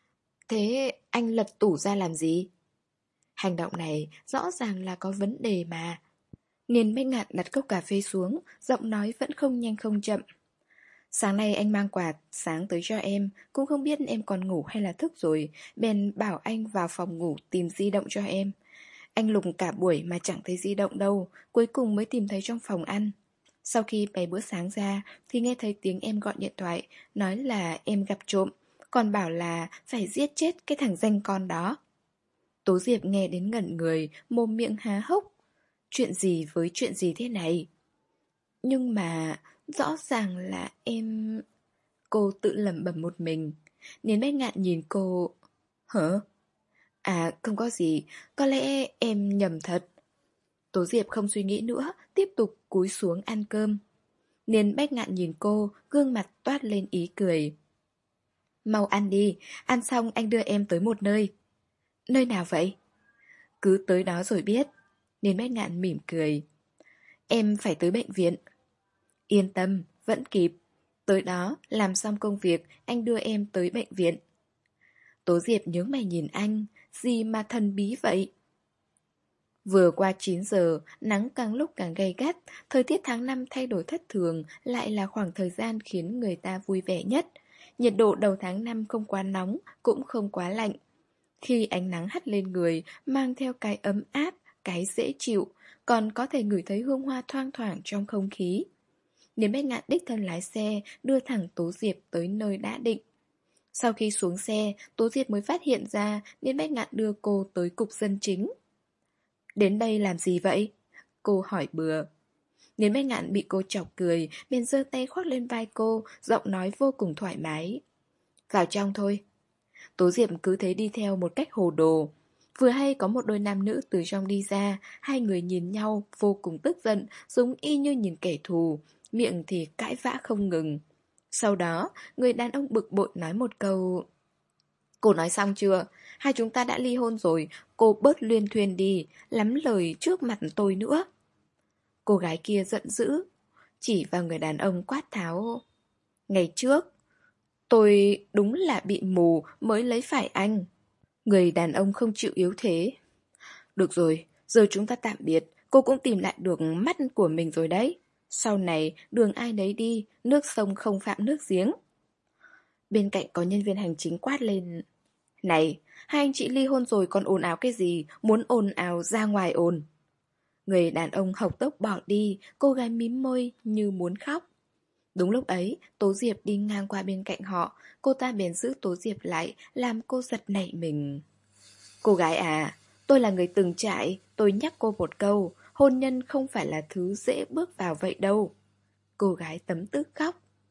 Thế anh lật tủ ra làm gì? Hành động này rõ ràng là có vấn đề mà. Niên Bách Ngạn đặt cốc cà phê xuống, giọng nói vẫn không nhanh không chậm. Sáng nay anh mang quà sáng tới cho em, cũng không biết em còn ngủ hay là thức rồi, bèn bảo anh vào phòng ngủ tìm di động cho em. Anh lùng cả buổi mà chẳng thấy di động đâu, cuối cùng mới tìm thấy trong phòng ăn. Sau khi bày bữa sáng ra thì nghe thấy tiếng em gọi điện thoại, nói là em gặp trộm, còn bảo là phải giết chết cái thằng danh con đó. Tố Diệp nghe đến ngẩn người, mồm miệng há hốc. Chuyện gì với chuyện gì thế này? Nhưng mà rõ ràng là em... Cô tự lẩm bẩm một mình. Niên Bách Ngạn nhìn cô. Hả? À không có gì, có lẽ em nhầm thật. Tố Diệp không suy nghĩ nữa, tiếp tục cúi xuống ăn cơm. Niên Bách Ngạn nhìn cô, gương mặt toát lên ý cười. Mau ăn đi, ăn xong anh đưa em tới một nơi. Nơi nào vậy? Cứ tới đó rồi biết. Niên Bách Ngạn mỉm cười. Em phải tới bệnh viện. Yên tâm, vẫn kịp. Tới đó, làm xong công việc, anh đưa em tới bệnh viện. Tố Diệp nhướng mày nhìn anh, gì mà thần bí vậy? Vừa qua chín giờ, nắng càng lúc càng gay gắt, thời tiết tháng năm thay đổi thất thường, lại là khoảng thời gian khiến người ta vui vẻ nhất. Nhiệt độ đầu tháng năm không quá nóng, cũng không quá lạnh. Khi ánh nắng hắt lên người, mang theo cái ấm áp, cái dễ chịu, còn có thể ngửi thấy hương hoa thoang thoảng trong không khí. Niên Bách Ngạn đích thân lái xe, đưa thẳng Tố Diệp tới nơi đã định. Sau khi xuống xe, Tố Diệp mới phát hiện ra Niên Bách Ngạn đưa cô tới cục dân chính. Đến đây làm gì vậy? Cô hỏi bừa. Niên Bách Ngạn bị cô chọc cười, bèn giơ tay khoác lên vai cô, giọng nói vô cùng thoải mái. Vào trong thôi. Tố Diệp cứ thế đi theo một cách hồ đồ. Vừa hay có một đôi nam nữ từ trong đi ra, hai người nhìn nhau vô cùng tức giận, giống y như nhìn kẻ thù, miệng thì cãi vã không ngừng. Sau đó, người đàn ông bực bội nói một câu. Cô nói xong chưa? Hai chúng ta đã ly hôn rồi, cô bớt luyên thuyên đi, lắm lời trước mặt tôi nữa. Cô gái kia giận dữ, chỉ vào người đàn ông quát tháo. Ngày trước, tôi đúng là bị mù mới lấy phải anh. Người đàn ông không chịu yếu thế. Được rồi, giờ chúng ta tạm biệt, cô cũng tìm lại được mắt của mình rồi đấy. Sau này, đường ai nấy đi, nước sông không phạm nước giếng. Bên cạnh có nhân viên hành chính quát lên. Này, hai anh chị ly hôn rồi còn ồn ào cái gì, muốn ồn ào ra ngoài ồn. Người đàn ông hộc tốc bỏ đi, cô gái mím môi như muốn khóc. Đúng lúc ấy, Tố Diệp đi ngang qua bên cạnh họ, cô ta bèn giữ Tố Diệp lại, làm cô giật nảy mình. Cô gái à, tôi là người từng trải, tôi nhắc cô một câu, hôn nhân không phải là thứ dễ bước vào vậy đâu. Cô gái tấm tức khóc.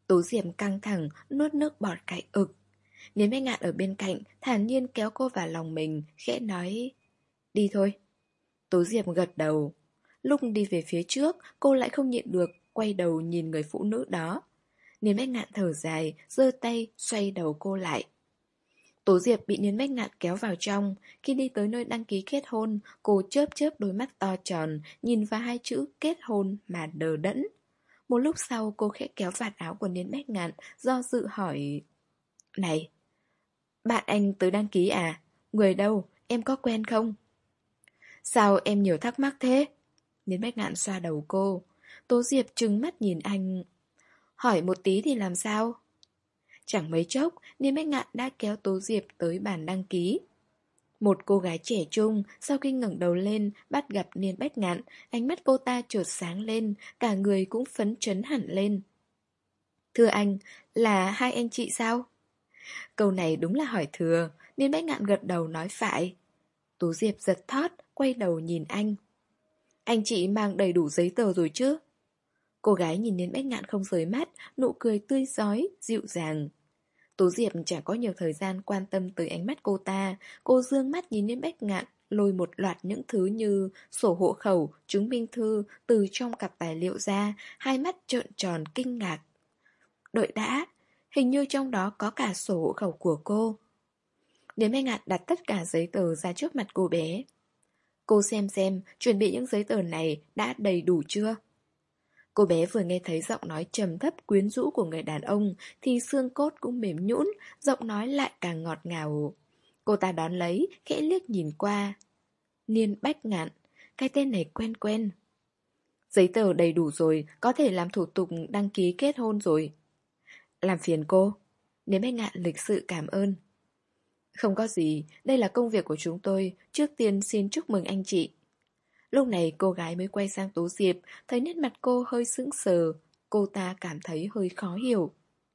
Tố Diệp căng thẳng, nuốt nước bọt cái ực. Niến Bách Ngạn ở bên cạnh, thản nhiên kéo cô vào lòng mình, khẽ nói: đi thôi. Tố Diệp gật đầu. Lúc đi về phía trước, cô lại không nhịn được, quay đầu nhìn người phụ nữ đó. Niến Bách Ngạn thở dài, giơ tay, xoay đầu cô lại. Tố Diệp bị Niến Bách Ngạn kéo vào trong. Khi đi tới nơi đăng ký kết hôn, cô chớp chớp đôi mắt to tròn, nhìn vào hai chữ kết hôn mà đờ đẫn. Một lúc sau cô khẽ kéo vạt áo của Niến Bách Ngạn, do dự hỏi: này, bạn anh tới đăng ký à? Người đâu? Em có quen không? Sao em nhiều thắc mắc thế? Niến Bách Ngạn xoa đầu cô. Tố Diệp trừng mắt nhìn anh. Hỏi một tí thì làm sao? Chẳng mấy chốc, Niến Bách Ngạn đã kéo Tố Diệp tới bàn đăng ký. Một cô gái trẻ trung, sau khi ngẩng đầu lên, bắt gặp Niên Bách Ngạn, ánh mắt cô ta chợt sáng lên, cả người cũng phấn chấn hẳn lên. Thưa anh, là hai anh chị sao? Câu này đúng là hỏi thừa, Niên Bách Ngạn gật đầu nói phải. Tú Diệp giật thót, quay đầu nhìn anh. Anh chị mang đầy đủ giấy tờ rồi chứ? Cô gái nhìn Niên Bách Ngạn không rời mắt, nụ cười tươi rói, dịu dàng. Tú Diệp chẳng có nhiều thời gian quan tâm tới ánh mắt cô ta. Cô dương mắt nhìn Niên Bách Ngạn, lôi một loạt những thứ như sổ hộ khẩu, chứng minh thư từ trong cặp tài liệu ra, hai mắt trợn tròn kinh ngạc. Đợi đã, hình như trong đó có cả sổ hộ khẩu của cô. Niên Bách Ngạn đặt tất cả giấy tờ ra trước mặt cô bé. Cô xem xem, chuẩn bị những giấy tờ này đã đầy đủ chưa? Cô bé vừa nghe thấy giọng nói trầm thấp quyến rũ của người đàn ông thì xương cốt cũng mềm nhũn, giọng nói lại càng ngọt ngào. Cô ta đón lấy, khẽ liếc nhìn qua. Niên Bách Ngạn, cái tên này quen quen. Giấy tờ đầy đủ rồi, có thể làm thủ tục đăng ký kết hôn rồi. Làm phiền cô. Niên Bách Ngạn lịch sự cảm ơn. Không có gì, đây là công việc của chúng tôi, trước tiên xin chúc mừng anh chị. Lúc này cô gái mới quay sang Tố Diệp, thấy nét mặt cô hơi sững sờ, cô ta cảm thấy hơi khó hiểu.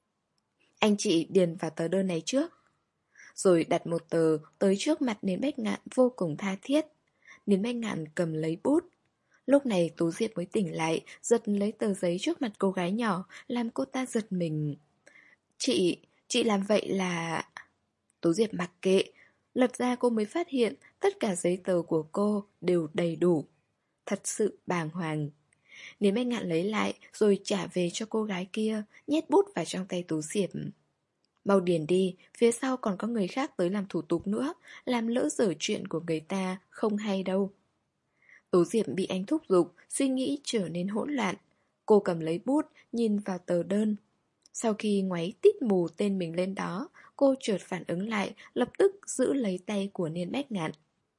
Anh chị điền vào tờ đơn này trước. Rồi đặt một tờ tới trước mặt Niên Bách Ngạn vô cùng tha thiết. Niên Bách Ngạn cầm lấy bút. Lúc này Tố Diệp mới tỉnh lại, giật lấy tờ giấy trước mặt cô gái nhỏ, làm cô ta giật mình. Chị, chị làm vậy là... Tố Diệp mặc kệ. Lật ra cô mới phát hiện tất cả giấy tờ của cô đều đầy đủ. Thật sự bàng hoàng. Niên Bách Ngạn lấy lại rồi trả về cho cô gái kia, nhét bút vào trong tay Tú Diệp. Mau điền đi, phía sau còn có người khác tới làm thủ tục nữa, làm lỡ dở chuyện của người ta, không hay đâu. Tú Diệp bị anh thúc giục, suy nghĩ trở nên hỗn loạn. Cô cầm lấy bút, nhìn vào tờ đơn. Sau khi ngoáy tít mù tên mình lên đó, cô chợt phản ứng lại, lập tức giữ lấy tay của Niên Bách Ngạn.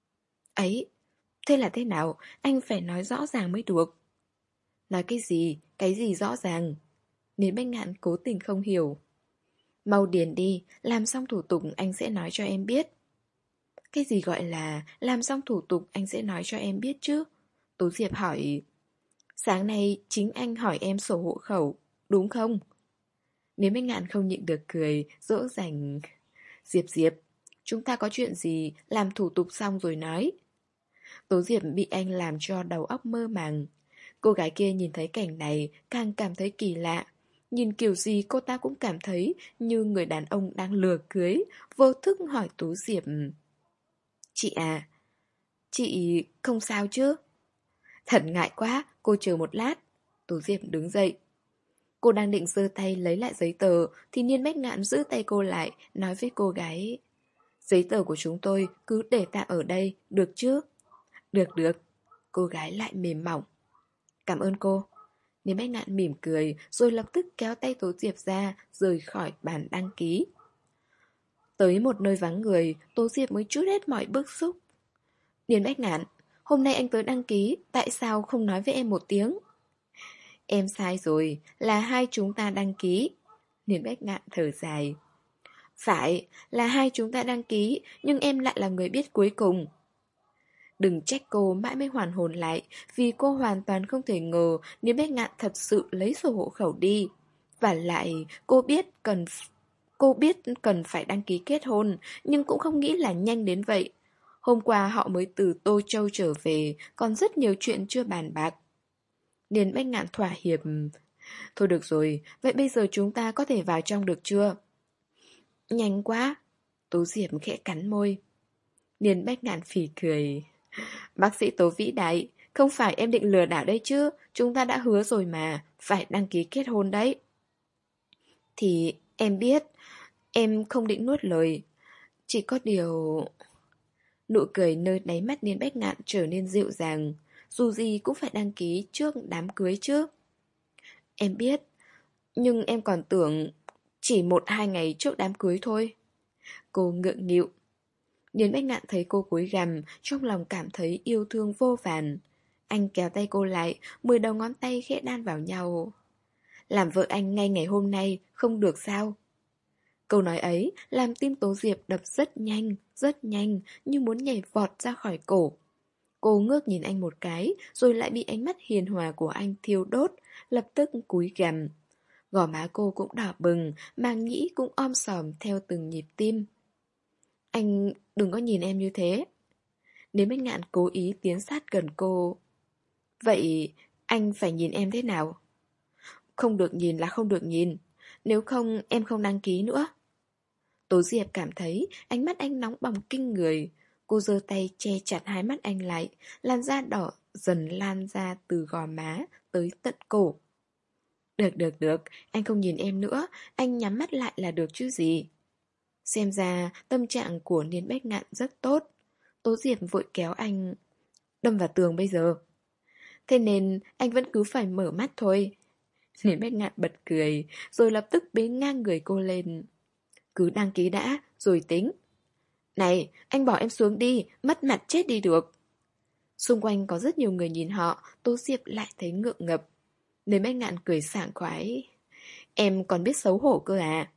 Ấy, thế là thế nào? Anh phải nói rõ ràng mới được. Nói cái gì? Cái gì rõ ràng? Niên Bách Ngạn cố tình không hiểu. Mau điền đi, làm xong thủ tục anh sẽ nói cho em biết. Cái gì gọi là làm xong thủ tục anh sẽ nói cho em biết chứ? Tú Diệp hỏi. Sáng nay chính anh hỏi em sổ hộ khẩu, đúng không? Niên Bách Ngạn không nhịn được cười, dỗ dành. Diệp Diệp, chúng ta có chuyện gì, làm thủ tục xong rồi nói. Tố Diệp bị anh làm cho đầu óc mơ màng. Cô gái kia nhìn thấy cảnh này càng cảm thấy kỳ lạ. Nhìn kiểu gì cô ta cũng cảm thấy như người đàn ông đang lừa cưới, vô thức hỏi Tố Diệp. Chị à, chị không sao chứ? Thật ngại quá, cô chờ một lát. Tố Diệp đứng dậy. Cô đang định giơ tay lấy lại giấy tờ thì Niên Bách Ngạn giữ tay cô lại, nói với cô gái. Giấy tờ của chúng tôi cứ để tạm ở đây, được chứ? Được được. Cô gái lại mềm mỏng. Cảm ơn cô. Niên Bách Ngạn mỉm cười rồi lập tức kéo tay Tố Diệp ra, rời khỏi bàn đăng ký. Tới một nơi vắng người, Tố Diệp mới trút hết mọi bức xúc. Niên Bách Ngạn, hôm nay anh tới đăng ký, tại sao không nói với em một tiếng? Em sai rồi, là hai chúng ta đăng ký. Niên Bách Ngạn thở dài. Phải, là hai chúng ta đăng ký, nhưng em lại là người biết cuối cùng. Đừng trách cô mãi mới hoàn hồn lại, vì cô hoàn toàn không thể ngờ Niên Bách Ngạn thật sự lấy sổ hộ khẩu đi. Và lại, cô biết cần cô biết cần phải đăng ký kết hôn, nhưng cũng không nghĩ là nhanh đến vậy. Hôm qua họ mới từ Tô Châu trở về, còn rất nhiều chuyện chưa bàn bạc. Niên Bách Ngạn thỏa hiệp. Thôi được rồi, vậy bây giờ chúng ta có thể vào trong được chưa? Nhanh quá. Tố Diệp khẽ cắn môi. Niên Bách Ngạn phì cười. Bác sĩ Tố vĩ đại, không phải em định lừa đảo đây chứ, chúng ta đã hứa rồi mà, phải đăng ký kết hôn đấy. Thì em biết, em không định nuốt lời. Chỉ có điều... Nụ cười nơi đáy mắt Niên Bách Ngạn trở nên dịu dàng. Dù gì cũng phải đăng ký trước đám cưới chứ. Em biết, nhưng em còn tưởng chỉ một hai ngày trước đám cưới thôi. Cô ngượng nghịu. Niên Bách Ngạn thấy cô cúi gằm, trong lòng cảm thấy yêu thương vô vàn. Anh kéo tay cô lại, mười đầu ngón tay khẽ đan vào nhau. Làm vợ anh ngay ngày hôm nay, không được sao? Câu nói ấy làm tim Tố Diệp đập rất nhanh, rất nhanh, như muốn nhảy vọt ra khỏi cổ. Cô ngước nhìn anh một cái, rồi lại bị ánh mắt hiền hòa của anh thiêu đốt, lập tức cúi gằm. Gò má cô cũng đỏ bừng, màng nhĩ cũng om sòm theo từng nhịp tim. Anh đừng có nhìn em như thế. Nếu Bách Ngạn cố ý tiến sát gần cô. Vậy anh phải nhìn em thế nào? Không được nhìn là không được nhìn. Nếu không em không đăng ký nữa. Tố Diệp cảm thấy ánh mắt anh nóng bỏng kinh người. Cô giơ tay che chặt hai mắt anh lại. Làn da đỏ dần lan ra từ gò má tới tận cổ. Được được được, anh không nhìn em nữa. Anh nhắm mắt lại là được chứ gì. Xem ra tâm trạng của Niên Bách Ngạn rất tốt. Tố Diệp vội kéo anh đâm vào tường bây giờ. Thế nên anh vẫn cứ phải mở mắt thôi. Niên Bách Ngạn bật cười, rồi lập tức bế ngang người cô lên. Cứ đăng ký đã, rồi tính. Này, anh bỏ em xuống đi, mất mặt chết đi được. Xung quanh có rất nhiều người nhìn họ, Tố Diệp lại thấy ngượng ngập. Niên Bách Ngạn cười sảng khoái. Em còn biết xấu hổ cơ à?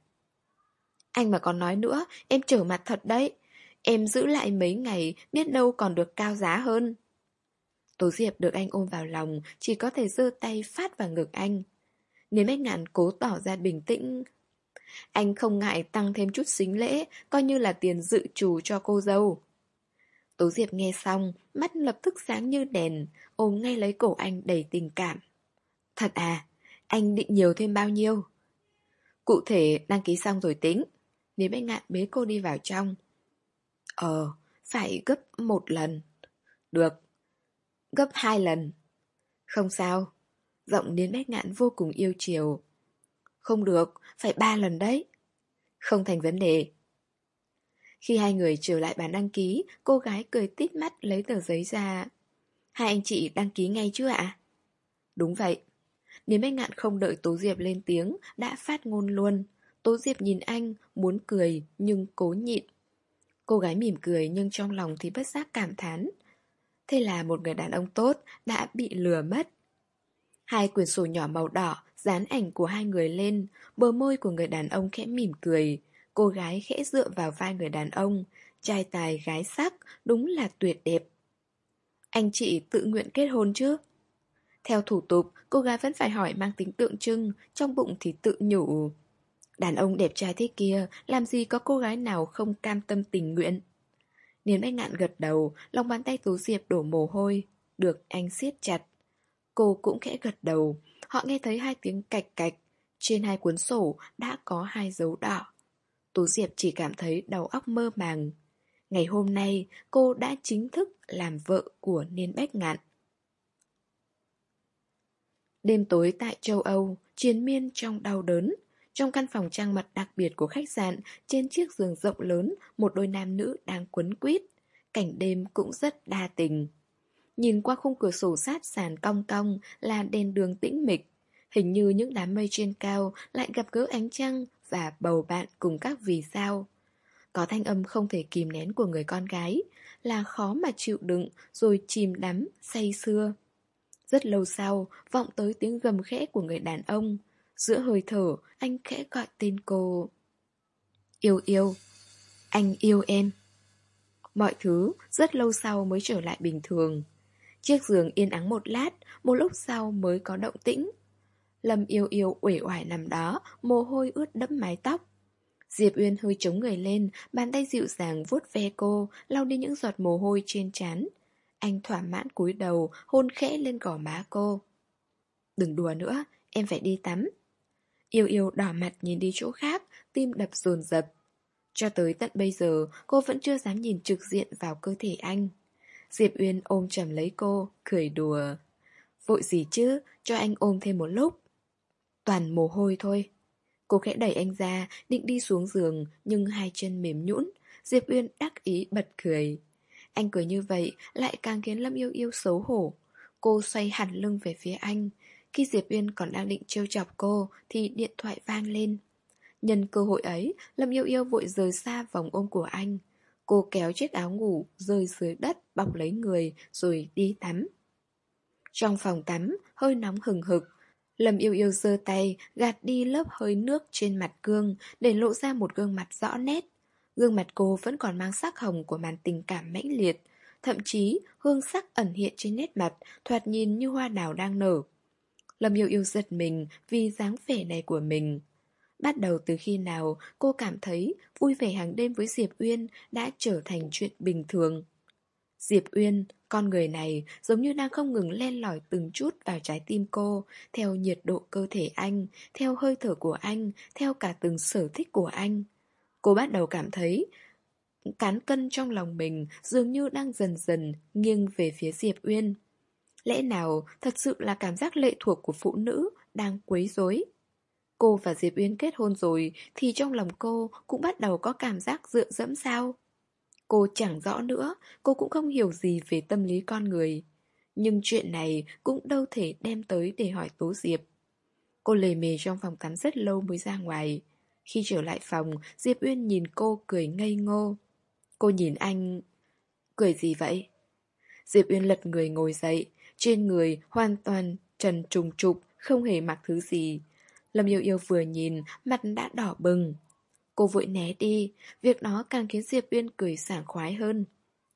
Anh mà còn nói nữa, em trở mặt thật đấy. Em giữ lại mấy ngày, biết đâu còn được cao giá hơn. Tố Diệp được anh ôm vào lòng, chỉ có thể giơ tay phát vào ngực anh. Niên Bách Ngạn cố tỏ ra bình tĩnh. Anh không ngại tăng thêm chút sính lễ, coi như là tiền dự trù cho cô dâu. Tố Diệp nghe xong, mắt lập tức sáng như đèn, ôm ngay lấy cổ anh đầy tình cảm. Thật à, anh định nhiều thêm bao nhiêu? Cụ thể đăng ký xong rồi tính. Niên Bách Ngạn bế cô đi vào trong. Ờ, phải gấp một lần. Được. Gấp hai lần. Không sao. Giọng Niên Bách Ngạn vô cùng yêu chiều. Không được, phải ba lần đấy. Không thành vấn đề. Khi hai người trở lại bàn đăng ký, cô gái cười tít mắt lấy tờ giấy ra. Hai anh chị đăng ký ngay chưa ạ? Đúng vậy. Niên Bách Ngạn không đợi Tố Diệp lên tiếng, đã phát ngôn luôn. Tố Diệp nhìn anh, muốn cười nhưng cố nhịn. Cô gái mỉm cười nhưng trong lòng thì bất giác cảm thán. Thế là một người đàn ông tốt đã bị lừa mất. Hai quyển sổ nhỏ màu đỏ dán ảnh của hai người lên, bờ môi của người đàn ông khẽ mỉm cười. Cô gái khẽ dựa vào vai người đàn ông, trai tài gái sắc, đúng là tuyệt đẹp. Anh chị tự nguyện kết hôn chứ? Theo thủ tục, cô gái vẫn phải hỏi mang tính tượng trưng, trong bụng thì tự nhủ. Đàn ông đẹp trai thế kia, làm gì có cô gái nào không cam tâm tình nguyện. Niên Bách Ngạn gật đầu, lòng bàn tay Tố Diệp đổ mồ hôi, được anh siết chặt. Cô cũng khẽ gật đầu, họ nghe thấy hai tiếng cạch cạch, trên hai cuốn sổ đã có hai dấu đỏ. Tố Diệp chỉ cảm thấy đầu óc mơ màng. Ngày hôm nay, cô đã chính thức làm vợ của Niên Bách Ngạn. Đêm tối tại châu Âu, triền miên trong đau đớn. Trong căn phòng trang mật đặc biệt của khách sạn, trên chiếc giường rộng lớn, một đôi nam nữ đang quấn quýt. Cảnh đêm cũng rất đa tình. Nhìn qua khung cửa sổ sát sàn cong cong là đèn đường tĩnh mịch. Hình như những đám mây trên cao lại gặp gỡ ánh trăng và bầu bạn cùng các vì sao. Có thanh âm không thể kìm nén của người con gái, là khó mà chịu đựng rồi chìm đắm, say sưa. Rất lâu sau, vọng tới tiếng gầm khẽ của người đàn ông. Giữa hơi thở, anh khẽ gọi tên cô. Yêu yêu, anh yêu em. Mọi thứ rất lâu sau mới trở lại bình thường. Chiếc giường yên ắng một lát, một lúc sau mới có động tĩnh. Lâm yêu yêu uể oải nằm đó, mồ hôi ướt đẫm mái tóc. Diệp Uyên hơi chống người lên, bàn tay dịu dàng vuốt ve cô, lau đi những giọt mồ hôi trên trán. Anh thỏa mãn cúi đầu, hôn khẽ lên gò má cô. Đừng đùa nữa, em phải đi tắm. Yêu Yêu đỏ mặt nhìn đi chỗ khác, tim đập dồn dập. Cho tới tận bây giờ, cô vẫn chưa dám nhìn trực diện vào cơ thể anh. Diệp Uyên ôm chầm lấy cô, cười đùa. Vội gì chứ, cho anh ôm thêm một lúc. Toàn mồ hôi thôi. Cô khẽ đẩy anh ra, định đi xuống giường, nhưng hai chân mềm nhũn. Diệp Uyên đắc ý bật cười. Anh cười như vậy lại càng khiến Lâm Yêu Yêu xấu hổ. Cô xoay hẳn lưng về phía anh. Khi Diệp Uyên còn đang định trêu chọc cô thì điện thoại vang lên. Nhân cơ hội ấy, Lâm Yêu Yêu vội rời xa vòng ôm của anh. Cô kéo chiếc áo ngủ rơi dưới đất, bọc lấy người rồi đi tắm. Trong phòng tắm, hơi nóng hừng hực. Lâm Yêu Yêu giơ tay gạt đi lớp hơi nước trên mặt gương để lộ ra một gương mặt rõ nét. Gương mặt cô vẫn còn mang sắc hồng của màn tình cảm mãnh liệt. Thậm chí hương sắc ẩn hiện trên nét mặt, thoạt nhìn như hoa đào đang nở. Lâm Yêu Yêu giật mình vì dáng vẻ này của mình. Bắt đầu từ khi nào cô cảm thấy vui vẻ hàng đêm với Diệp Uyên đã trở thành chuyện bình thường. Diệp Uyên, con người này giống như đang không ngừng len lỏi từng chút vào trái tim cô, theo nhiệt độ cơ thể anh, theo hơi thở của anh, theo cả từng sở thích của anh. Cô bắt đầu cảm thấy cán cân trong lòng mình dường như đang dần dần nghiêng về phía Diệp Uyên. Lẽ nào thật sự là cảm giác lệ thuộc của phụ nữ đang quấy rối? Cô và Diệp Uyên kết hôn rồi thì trong lòng cô cũng bắt đầu có cảm giác dựa dẫm sao? Cô chẳng rõ nữa, cô cũng không hiểu gì về tâm lý con người. Nhưng chuyện này cũng đâu thể đem tới để hỏi Tố Diệp. Cô lề mề trong phòng tắm rất lâu mới ra ngoài. Khi trở lại phòng, Diệp Uyên nhìn cô cười ngây ngô. Cô nhìn anh... Cười gì vậy? Diệp Uyên lật người ngồi dậy, trên người hoàn toàn trần trùng trục, không hề mặc thứ gì. Lâm Yêu Yêu vừa nhìn, mặt đã đỏ bừng. Cô vội né đi, việc đó càng khiến Diệp Uyên cười sảng khoái hơn.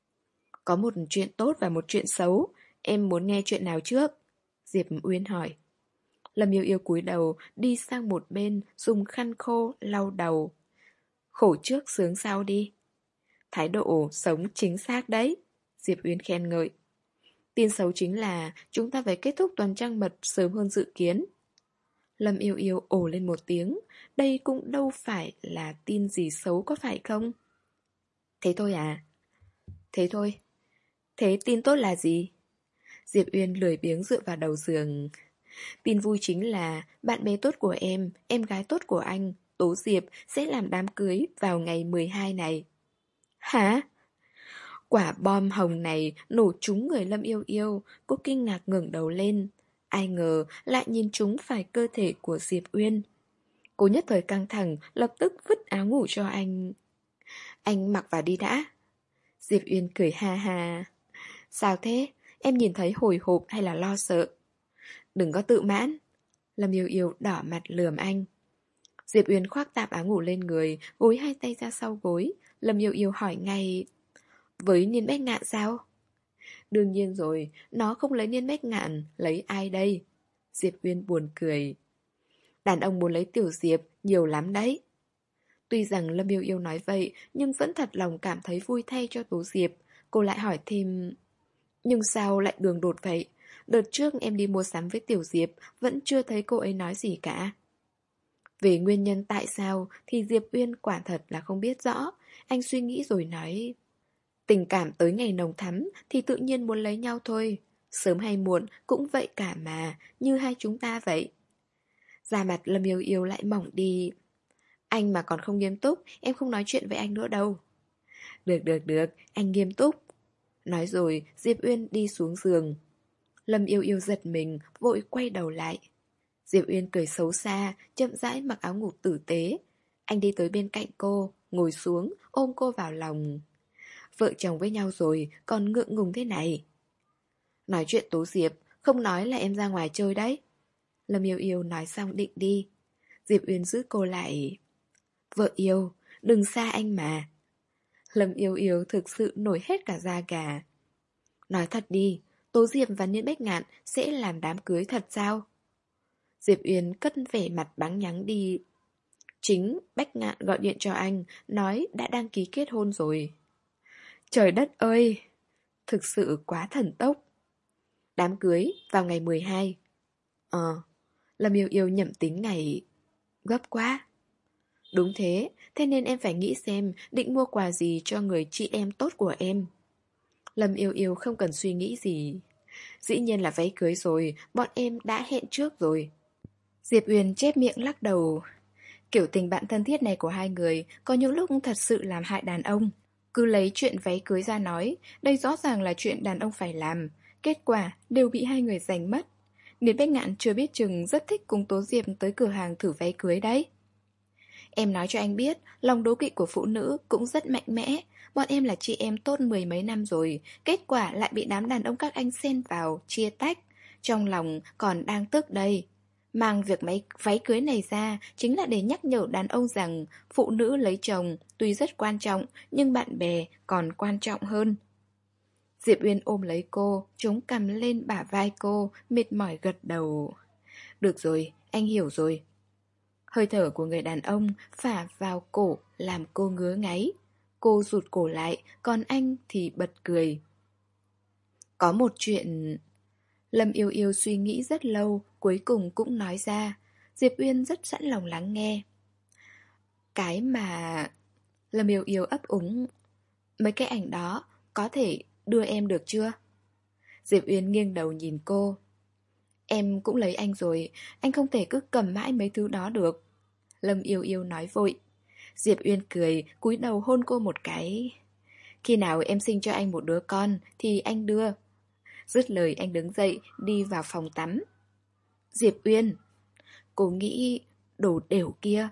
Có một chuyện tốt và một chuyện xấu, em muốn nghe chuyện nào trước? Diệp Uyên hỏi. Lâm Yêu Yêu cúi đầu, đi sang một bên, dùng khăn khô lau đầu. Khổ trước sướng sau đi. Thái độ sống chính xác đấy, Diệp Uyên khen ngợi. Tin xấu chính là chúng ta phải kết thúc tuần trăng mật sớm hơn dự kiến. Lâm Yêu Yêu ồ lên một tiếng, đây cũng đâu phải là tin gì xấu có phải không? Thế thôi à? Thế thôi. Thế tin tốt là gì? Diệp Uyên lười biếng dựa vào đầu giường. Tin vui chính là bạn bè tốt của em, em gái tốt của anh, Tố Diệp sẽ làm đám cưới vào ngày mười hai này. Hả? Quả bom hồng này nổ trúng người Lâm Yêu Yêu, cô kinh ngạc ngẩng đầu lên. Ai ngờ lại nhìn trúng phải cơ thể của Diệp Uyên. Cô nhất thời căng thẳng, lập tức vứt áo ngủ cho anh. Anh mặc vào đi đã. Diệp Uyên cười ha ha. Sao thế? Em nhìn thấy hồi hộp hay là lo sợ? Đừng có tự mãn. Lâm Yêu Yêu đỏ mặt lườm anh. Diệp Uyên khoác tạm áo ngủ lên người, gối hai tay ra sau gối. Lâm Yêu Yêu hỏi ngay. Với Niên Bách Ngạn sao? Đương nhiên rồi, nó không lấy Niên Bách Ngạn, lấy ai đây? Diệp Uyên buồn cười. Đàn ông muốn lấy Tiểu Diệp nhiều lắm đấy. Tuy rằng Lâm Yêu Yêu nói vậy, nhưng vẫn thật lòng cảm thấy vui thay cho Tố Diệp. Cô lại hỏi thêm. Nhưng sao lại đường đột vậy? Đợt trước em đi mua sắm với Tiểu Diệp, vẫn chưa thấy cô ấy nói gì cả. Về nguyên nhân tại sao thì Diệp Uyên quả thật là không biết rõ. Anh suy nghĩ rồi nói. Tình cảm tới ngày nồng thắm thì tự nhiên muốn lấy nhau thôi. Sớm hay muộn cũng vậy cả mà, như hai chúng ta vậy. Da mặt Lâm Yêu Yêu lại mỏng đi. Anh mà còn không nghiêm túc, em không nói chuyện với anh nữa đâu. Được được được, anh nghiêm túc. Nói rồi, Diệp Uyên đi xuống giường. Lâm Yêu Yêu giật mình, vội quay đầu lại. Diệp Uyên cười xấu xa, chậm rãi mặc áo ngủ tử tế. Anh đi tới bên cạnh cô, ngồi xuống, ôm cô vào lòng. Vợ chồng với nhau rồi, còn ngượng ngùng thế này. Nói chuyện Tố Diệp, không nói là em ra ngoài chơi đấy. Lâm Yêu Yêu nói xong định đi. Diệp Uyên giữ cô lại. Vợ yêu, đừng xa anh mà. Lâm Yêu Yêu thực sự nổi hết cả da gà. Nói thật đi, Tố Diệp và Niên Bách Ngạn sẽ làm đám cưới thật sao? Diệp Uyên cất vẻ mặt báng nhắng đi. Chính Bách Ngạn gọi điện cho anh, nói đã đăng ký kết hôn rồi. Trời đất ơi, thực sự quá thần tốc. Đám cưới vào ngày mười hai. Ờ, Lâm Yêu Yêu nhẩm tính ngày. Gấp quá. Đúng thế, thế nên em phải nghĩ xem định mua quà gì cho người chị em tốt của em. Lâm Yêu Yêu không cần suy nghĩ gì. Dĩ nhiên là váy cưới rồi, bọn em đã hẹn trước rồi. Diệp Uyên chép miệng lắc đầu. Kiểu tình bạn thân thiết này của hai người có những lúc thật sự làm hại đàn ông. Cứ lấy chuyện váy cưới ra nói, đây rõ ràng là chuyện đàn ông phải làm. Kết quả đều bị hai người giành mất. Nên Bách Ngạn chưa biết chừng rất thích cùng Tố Diệp tới cửa hàng thử váy cưới đấy. Em nói cho anh biết, lòng đố kỵ của phụ nữ cũng rất mạnh mẽ. Bọn em là chị em tốt mười mấy năm rồi, kết quả lại bị đám đàn ông các anh xen vào, chia tách. Trong lòng còn đang tức đây. Mang việc máy váy cưới này ra chính là để nhắc nhở đàn ông rằng phụ nữ lấy chồng tuy rất quan trọng, nhưng bạn bè còn quan trọng hơn. Diệp Uyên ôm lấy cô, chống cằm lên bả vai cô, mệt mỏi gật đầu. Được rồi, anh hiểu rồi. Hơi thở của người đàn ông phả vào cổ làm cô ngứa ngáy. Cô rụt cổ lại, còn anh thì bật cười. Có một chuyện... Lâm Yêu Yêu suy nghĩ rất lâu, cuối cùng cũng nói ra. Diệp Uyên rất sẵn lòng lắng nghe. Cái mà... Lâm Yêu Yêu ấp úng. Mấy cái ảnh đó có thể đưa em được chưa? Diệp Uyên nghiêng đầu nhìn cô. Em cũng lấy anh rồi, anh không thể cứ cầm mãi mấy thứ đó được. Lâm Yêu Yêu nói vội. Diệp Uyên cười, cúi đầu hôn cô một cái. Khi nào em sinh cho anh một đứa con thì anh đưa. Dứt lời anh đứng dậy, đi vào phòng tắm. Diệp Uyên. Cô nghĩ đồ đểu kia.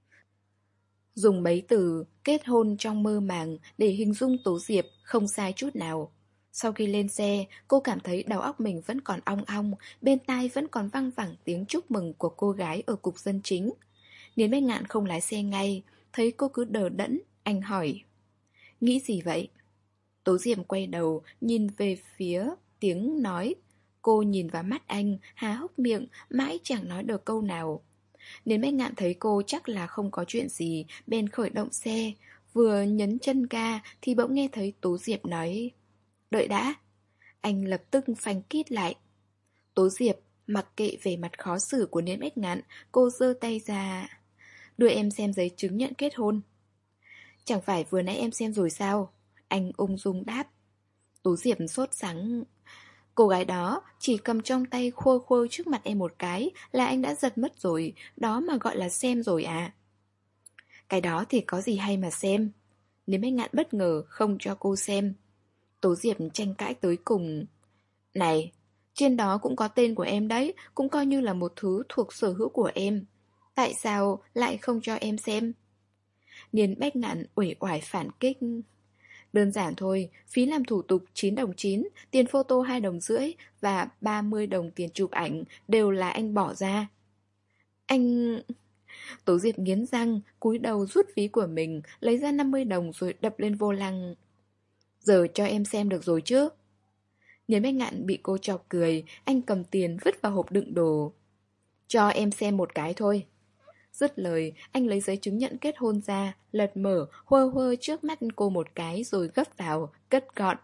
Dùng mấy từ kết hôn trong mơ màng để hình dung Tố Diệp không sai chút nào. Sau khi lên xe, cô cảm thấy đầu óc mình vẫn còn ong ong, bên tai vẫn còn văng vẳng tiếng chúc mừng của cô gái ở cục dân chính. Niên Bách Ngạn không lái xe ngay, thấy cô cứ đờ đẫn, anh hỏi. Nghĩ gì vậy? Tố Diệp quay đầu, nhìn về phía tiếng nói. Cô nhìn vào mắt anh, há hốc miệng, mãi chẳng nói được câu nào. Niên Bách Ngạn thấy cô chắc là không có chuyện gì, bèn khởi động xe. Vừa nhấn chân ga thì bỗng nghe thấy Tố Diệp nói. Đợi đã. Anh lập tức phanh kít lại. Tố Diệp mặc kệ về mặt khó xử của Niên Bách Ngạn, cô giơ tay ra. Đưa em xem giấy chứng nhận kết hôn. Chẳng phải vừa nãy em xem rồi sao? Anh ung dung đáp. Tố Diệp sốt sắng. Cô gái đó chỉ cầm trong tay khua khua trước mặt em một cái là anh đã giật mất rồi. Đó mà gọi là xem rồi à? Cái đó thì có gì hay mà xem. Nếu Bách Ngạn bất ngờ không cho cô xem. Tố Diệp tranh cãi tới cùng. Này, trên đó cũng có tên của em đấy, cũng coi như là một thứ thuộc sở hữu của em. Tại sao lại không cho em xem? Niên Bách Ngạn uể oải phản kích. Đơn giản thôi, phí làm thủ tục chín đồng chín, tiền photo hai đồng rưỡi và ba mươi đồng tiền chụp ảnh đều là anh bỏ ra. Anh... Tố Diệp nghiến răng, cúi đầu rút ví của mình, lấy ra năm mươi đồng rồi đập lên vô lăng. Giờ cho em xem được rồi chứ? Niên Bách Ngạn bị cô chọc cười, anh cầm tiền vứt vào hộp đựng đồ. Cho em xem một cái thôi. Dứt lời, anh lấy giấy chứng nhận kết hôn ra, lật mở, huơ huơ trước mắt cô một cái rồi gấp vào, cất gọn.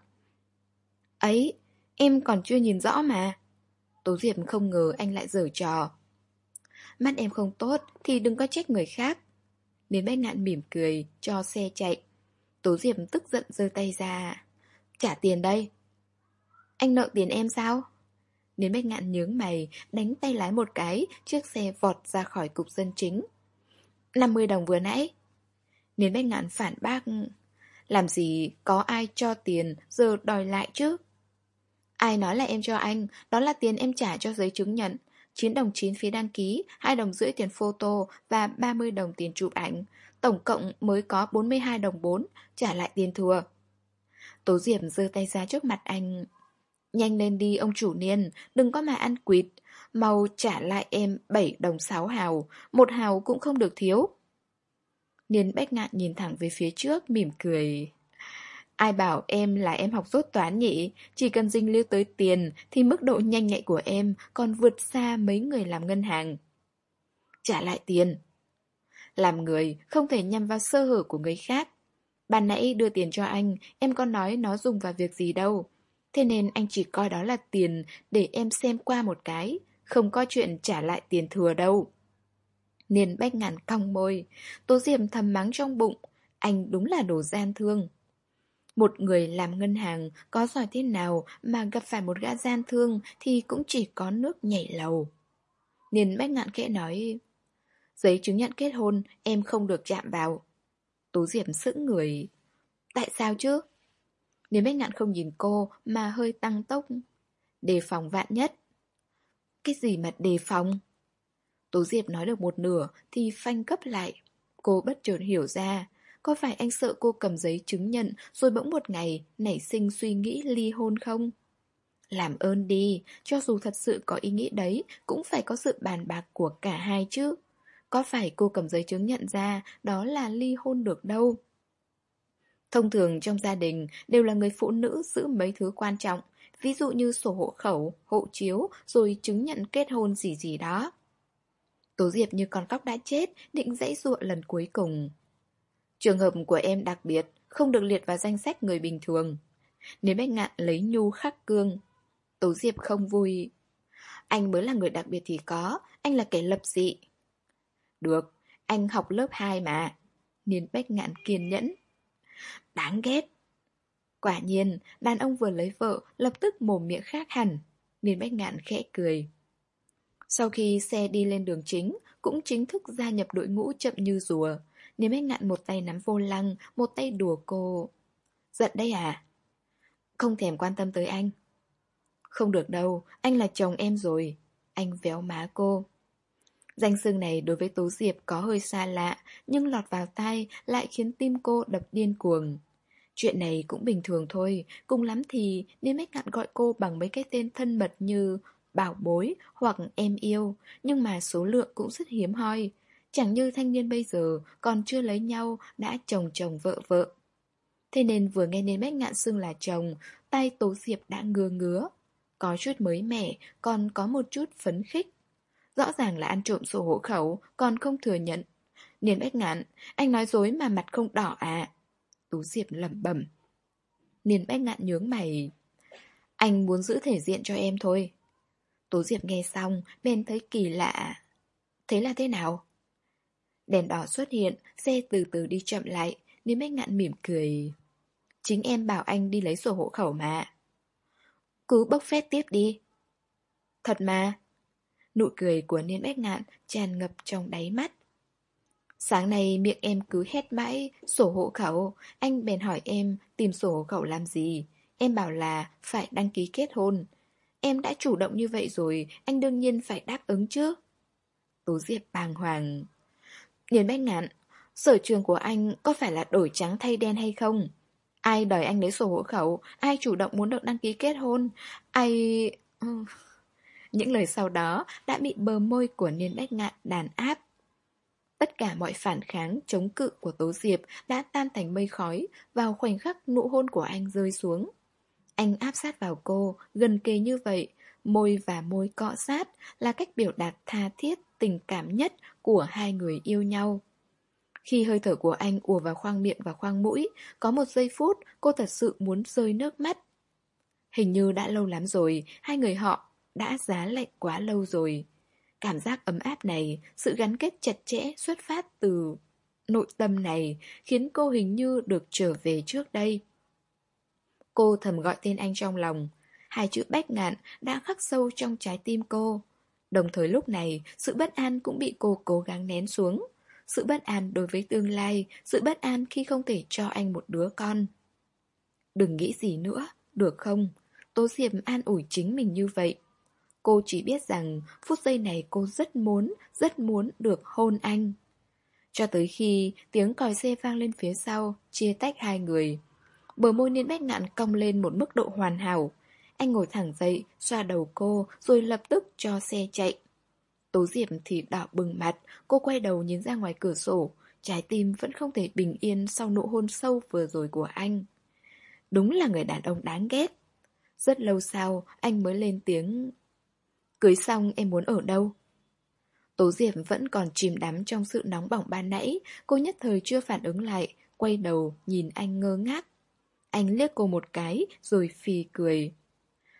Ấy, em còn chưa nhìn rõ mà. Tố Diệp không ngờ anh lại giở trò. Mắt em không tốt thì đừng có trách người khác. Niên Bách Ngạn mỉm cười, cho xe chạy. Tố Diệp tức giận giơ tay ra. Trả tiền đây. Anh nợ tiền em sao? Niên Bách Ngạn nhướng mày, đánh tay lái một cái, chiếc xe vọt ra khỏi cục dân chính. năm mươi đồng vừa nãy. Niên Bách Ngạn phản bác. Làm gì có ai cho tiền giờ đòi lại chứ? Ai nói là em cho anh, đó là tiền em trả cho giấy chứng nhận. chín đồng chín phí đăng ký, hai đồng rưỡi tiền photo và ba mươi đồng tiền chụp ảnh. Tổng cộng mới có bốn mươi hai đồng bốn, trả lại tiền thừa. Tố Diệp giơ tay ra trước mặt anh. Nhanh lên đi ông chủ Niên, đừng có mà ăn quỵt. Mau trả lại em bảy đồng sáu hào, một hào cũng không được thiếu. Niên Bách Ngạn nhìn thẳng về phía trước, mỉm cười. Ai bảo em là em học dốt toán nhỉ? Chỉ cần dính líu tới tiền thì mức độ nhanh nhạy của em còn vượt xa mấy người làm ngân hàng. Trả lại tiền. Làm người không thể nhằm vào sơ hở của người khác. Ban nãy đưa tiền cho anh, em có nói nó dùng vào việc gì đâu. Thế nên anh chỉ coi đó là tiền để em xem qua một cái, Không có chuyện trả lại tiền thừa đâu. Niên Bách Ngạn cong môi. Tố Diệp thầm mắng trong bụng. Anh đúng là đồ gian thương. Một người làm ngân hàng có giỏi thế nào mà gặp phải một gã gian thương thì cũng chỉ có nước nhảy lầu. Niên Bách Ngạn khẽ nói, giấy chứng nhận kết hôn em không được chạm vào. Tố Diệp sững người. Tại sao chứ? Niên Bách Ngạn không nhìn cô mà hơi tăng tốc. Đề phòng vạn nhất. Cái gì mà đề phòng? Tố Diệp nói được một nửa thì phanh gấp lại. Cô bất chợt hiểu ra. Có phải anh sợ cô cầm giấy chứng nhận rồi bỗng một ngày nảy sinh suy nghĩ ly hôn không? Làm ơn đi, cho dù thật sự có ý nghĩ đấy cũng phải có sự bàn bạc của cả hai chứ. Có phải cô cầm giấy chứng nhận ra đó là ly hôn được đâu. Thông thường trong gia đình đều là người phụ nữ giữ mấy thứ quan trọng, ví dụ như sổ hộ khẩu, hộ chiếu, rồi chứng nhận kết hôn gì gì đó. Tố Diệp như con cóc đã chết, định giãy giụa lần cuối cùng. Trường hợp của em đặc biệt, không được liệt vào danh sách người bình thường. Nếu Bách Ngạn lấy nhu khắc cương. Tố Diệp không vui. Anh mới là người đặc biệt thì có, anh là kẻ lập dị. Được, anh học lớp hai mà. Niên Bách Ngạn kiên nhẫn. Đáng ghét. Quả nhiên, đàn ông vừa lấy vợ, lập tức mồm miệng khác hẳn. Niên Bách Ngạn khẽ cười. Sau khi xe đi lên đường chính, cũng chính thức gia nhập đội ngũ chậm như rùa. Niên Bách Ngạn một tay nắm vô lăng, một tay đùa cô. Giận đấy à? Không thèm quan tâm tới anh. Không được đâu, anh là chồng em rồi. Anh véo má cô. Danh xưng này đối với Tố Diệp có hơi xa lạ, nhưng lọt vào tai lại khiến tim cô đập điên cuồng. Chuyện này cũng bình thường thôi, cùng lắm thì Niên Bách Ngạn gọi cô bằng mấy cái tên thân mật như bảo bối hoặc em yêu, nhưng mà số lượng cũng rất hiếm hoi. Chẳng như thanh niên bây giờ còn chưa lấy nhau đã chồng chồng vợ vợ. Thế nên vừa nghe Niên Bách Ngạn xưng là chồng, tay Tố Diệp đã ngứa ngứa. Có chút mới mẻ, còn có một chút phấn khích. Rõ ràng là ăn trộm sổ hộ khẩu, còn không thừa nhận. Niên Bách Ngạn, anh nói dối mà mặt không đỏ à? Tú Diệp lẩm bẩm. Niên Bách Ngạn nhướng mày. Anh muốn giữ thể diện cho em thôi. Tú Diệp nghe xong, bèn thấy kỳ lạ. Thế là thế nào? Đèn đỏ xuất hiện, xe từ từ đi chậm lại. Niên Bách Ngạn mỉm cười. Chính em bảo anh đi lấy sổ hộ khẩu mà. Cứ bốc phét tiếp đi. Thật mà. Nụ cười của Niên Bách Ngạn tràn ngập trong đáy mắt. Sáng nay miệng em cứ hét mãi sổ hộ khẩu. Anh bèn hỏi em tìm sổ hộ khẩu làm gì. Em bảo là phải đăng ký kết hôn. Em đã chủ động như vậy rồi, anh đương nhiên phải đáp ứng chứ. Tố Diệp bàng hoàng. Niên Bách Ngạn, sở trường của anh có phải là đổi trắng thay đen hay không? Ai đòi anh lấy sổ hộ khẩu? Ai chủ động muốn được đăng ký kết hôn? Ai... Những lời sau đó đã bị bờ môi của Niên Bách Ngạn đàn áp. Tất cả mọi phản kháng, chống cự của Tố Diệp đã tan thành mây khói vào khoảnh khắc nụ hôn của anh rơi xuống. Anh áp sát vào cô, gần kề như vậy, môi và môi cọ sát là cách biểu đạt tha thiết, tình cảm nhất của hai người yêu nhau. Khi hơi thở của anh ùa vào khoang miệng và khoang mũi, có một giây phút cô thật sự muốn rơi nước mắt. Hình như đã lâu lắm rồi, hai người họ đã giá lạnh quá lâu rồi. Cảm giác ấm áp này, sự gắn kết chặt chẽ xuất phát từ nội tâm này khiến cô hình như được trở về trước đây. Cô thầm gọi tên anh trong lòng. Hai chữ Bách Ngạn đã khắc sâu trong trái tim cô. Đồng thời lúc này, sự bất an cũng bị cô cố gắng nén xuống. Sự bất an đối với tương lai, sự bất an khi không thể cho anh một đứa con. Đừng nghĩ gì nữa, được không? Tố Diệp an ủi chính mình như vậy. Cô chỉ biết rằng phút giây này cô rất muốn, rất muốn được hôn anh. Cho tới khi tiếng còi xe vang lên phía sau, chia tách hai người. Bờ môi Niên Bách Ngạn cong lên một mức độ hoàn hảo. Anh ngồi thẳng dậy, xoa đầu cô, rồi lập tức cho xe chạy. Tố Diệp thì đỏ bừng mặt, cô quay đầu nhìn ra ngoài cửa sổ. Trái tim vẫn không thể bình yên sau nụ hôn sâu vừa rồi của anh. Đúng là người đàn ông đáng ghét. Rất lâu sau, anh mới lên tiếng. Cưới xong em muốn ở đâu? Tố Diệp vẫn còn chìm đắm trong sự nóng bỏng ban nãy. Cô nhất thời chưa phản ứng lại, quay đầu nhìn anh ngơ ngác. Anh liếc cô một cái rồi phì cười.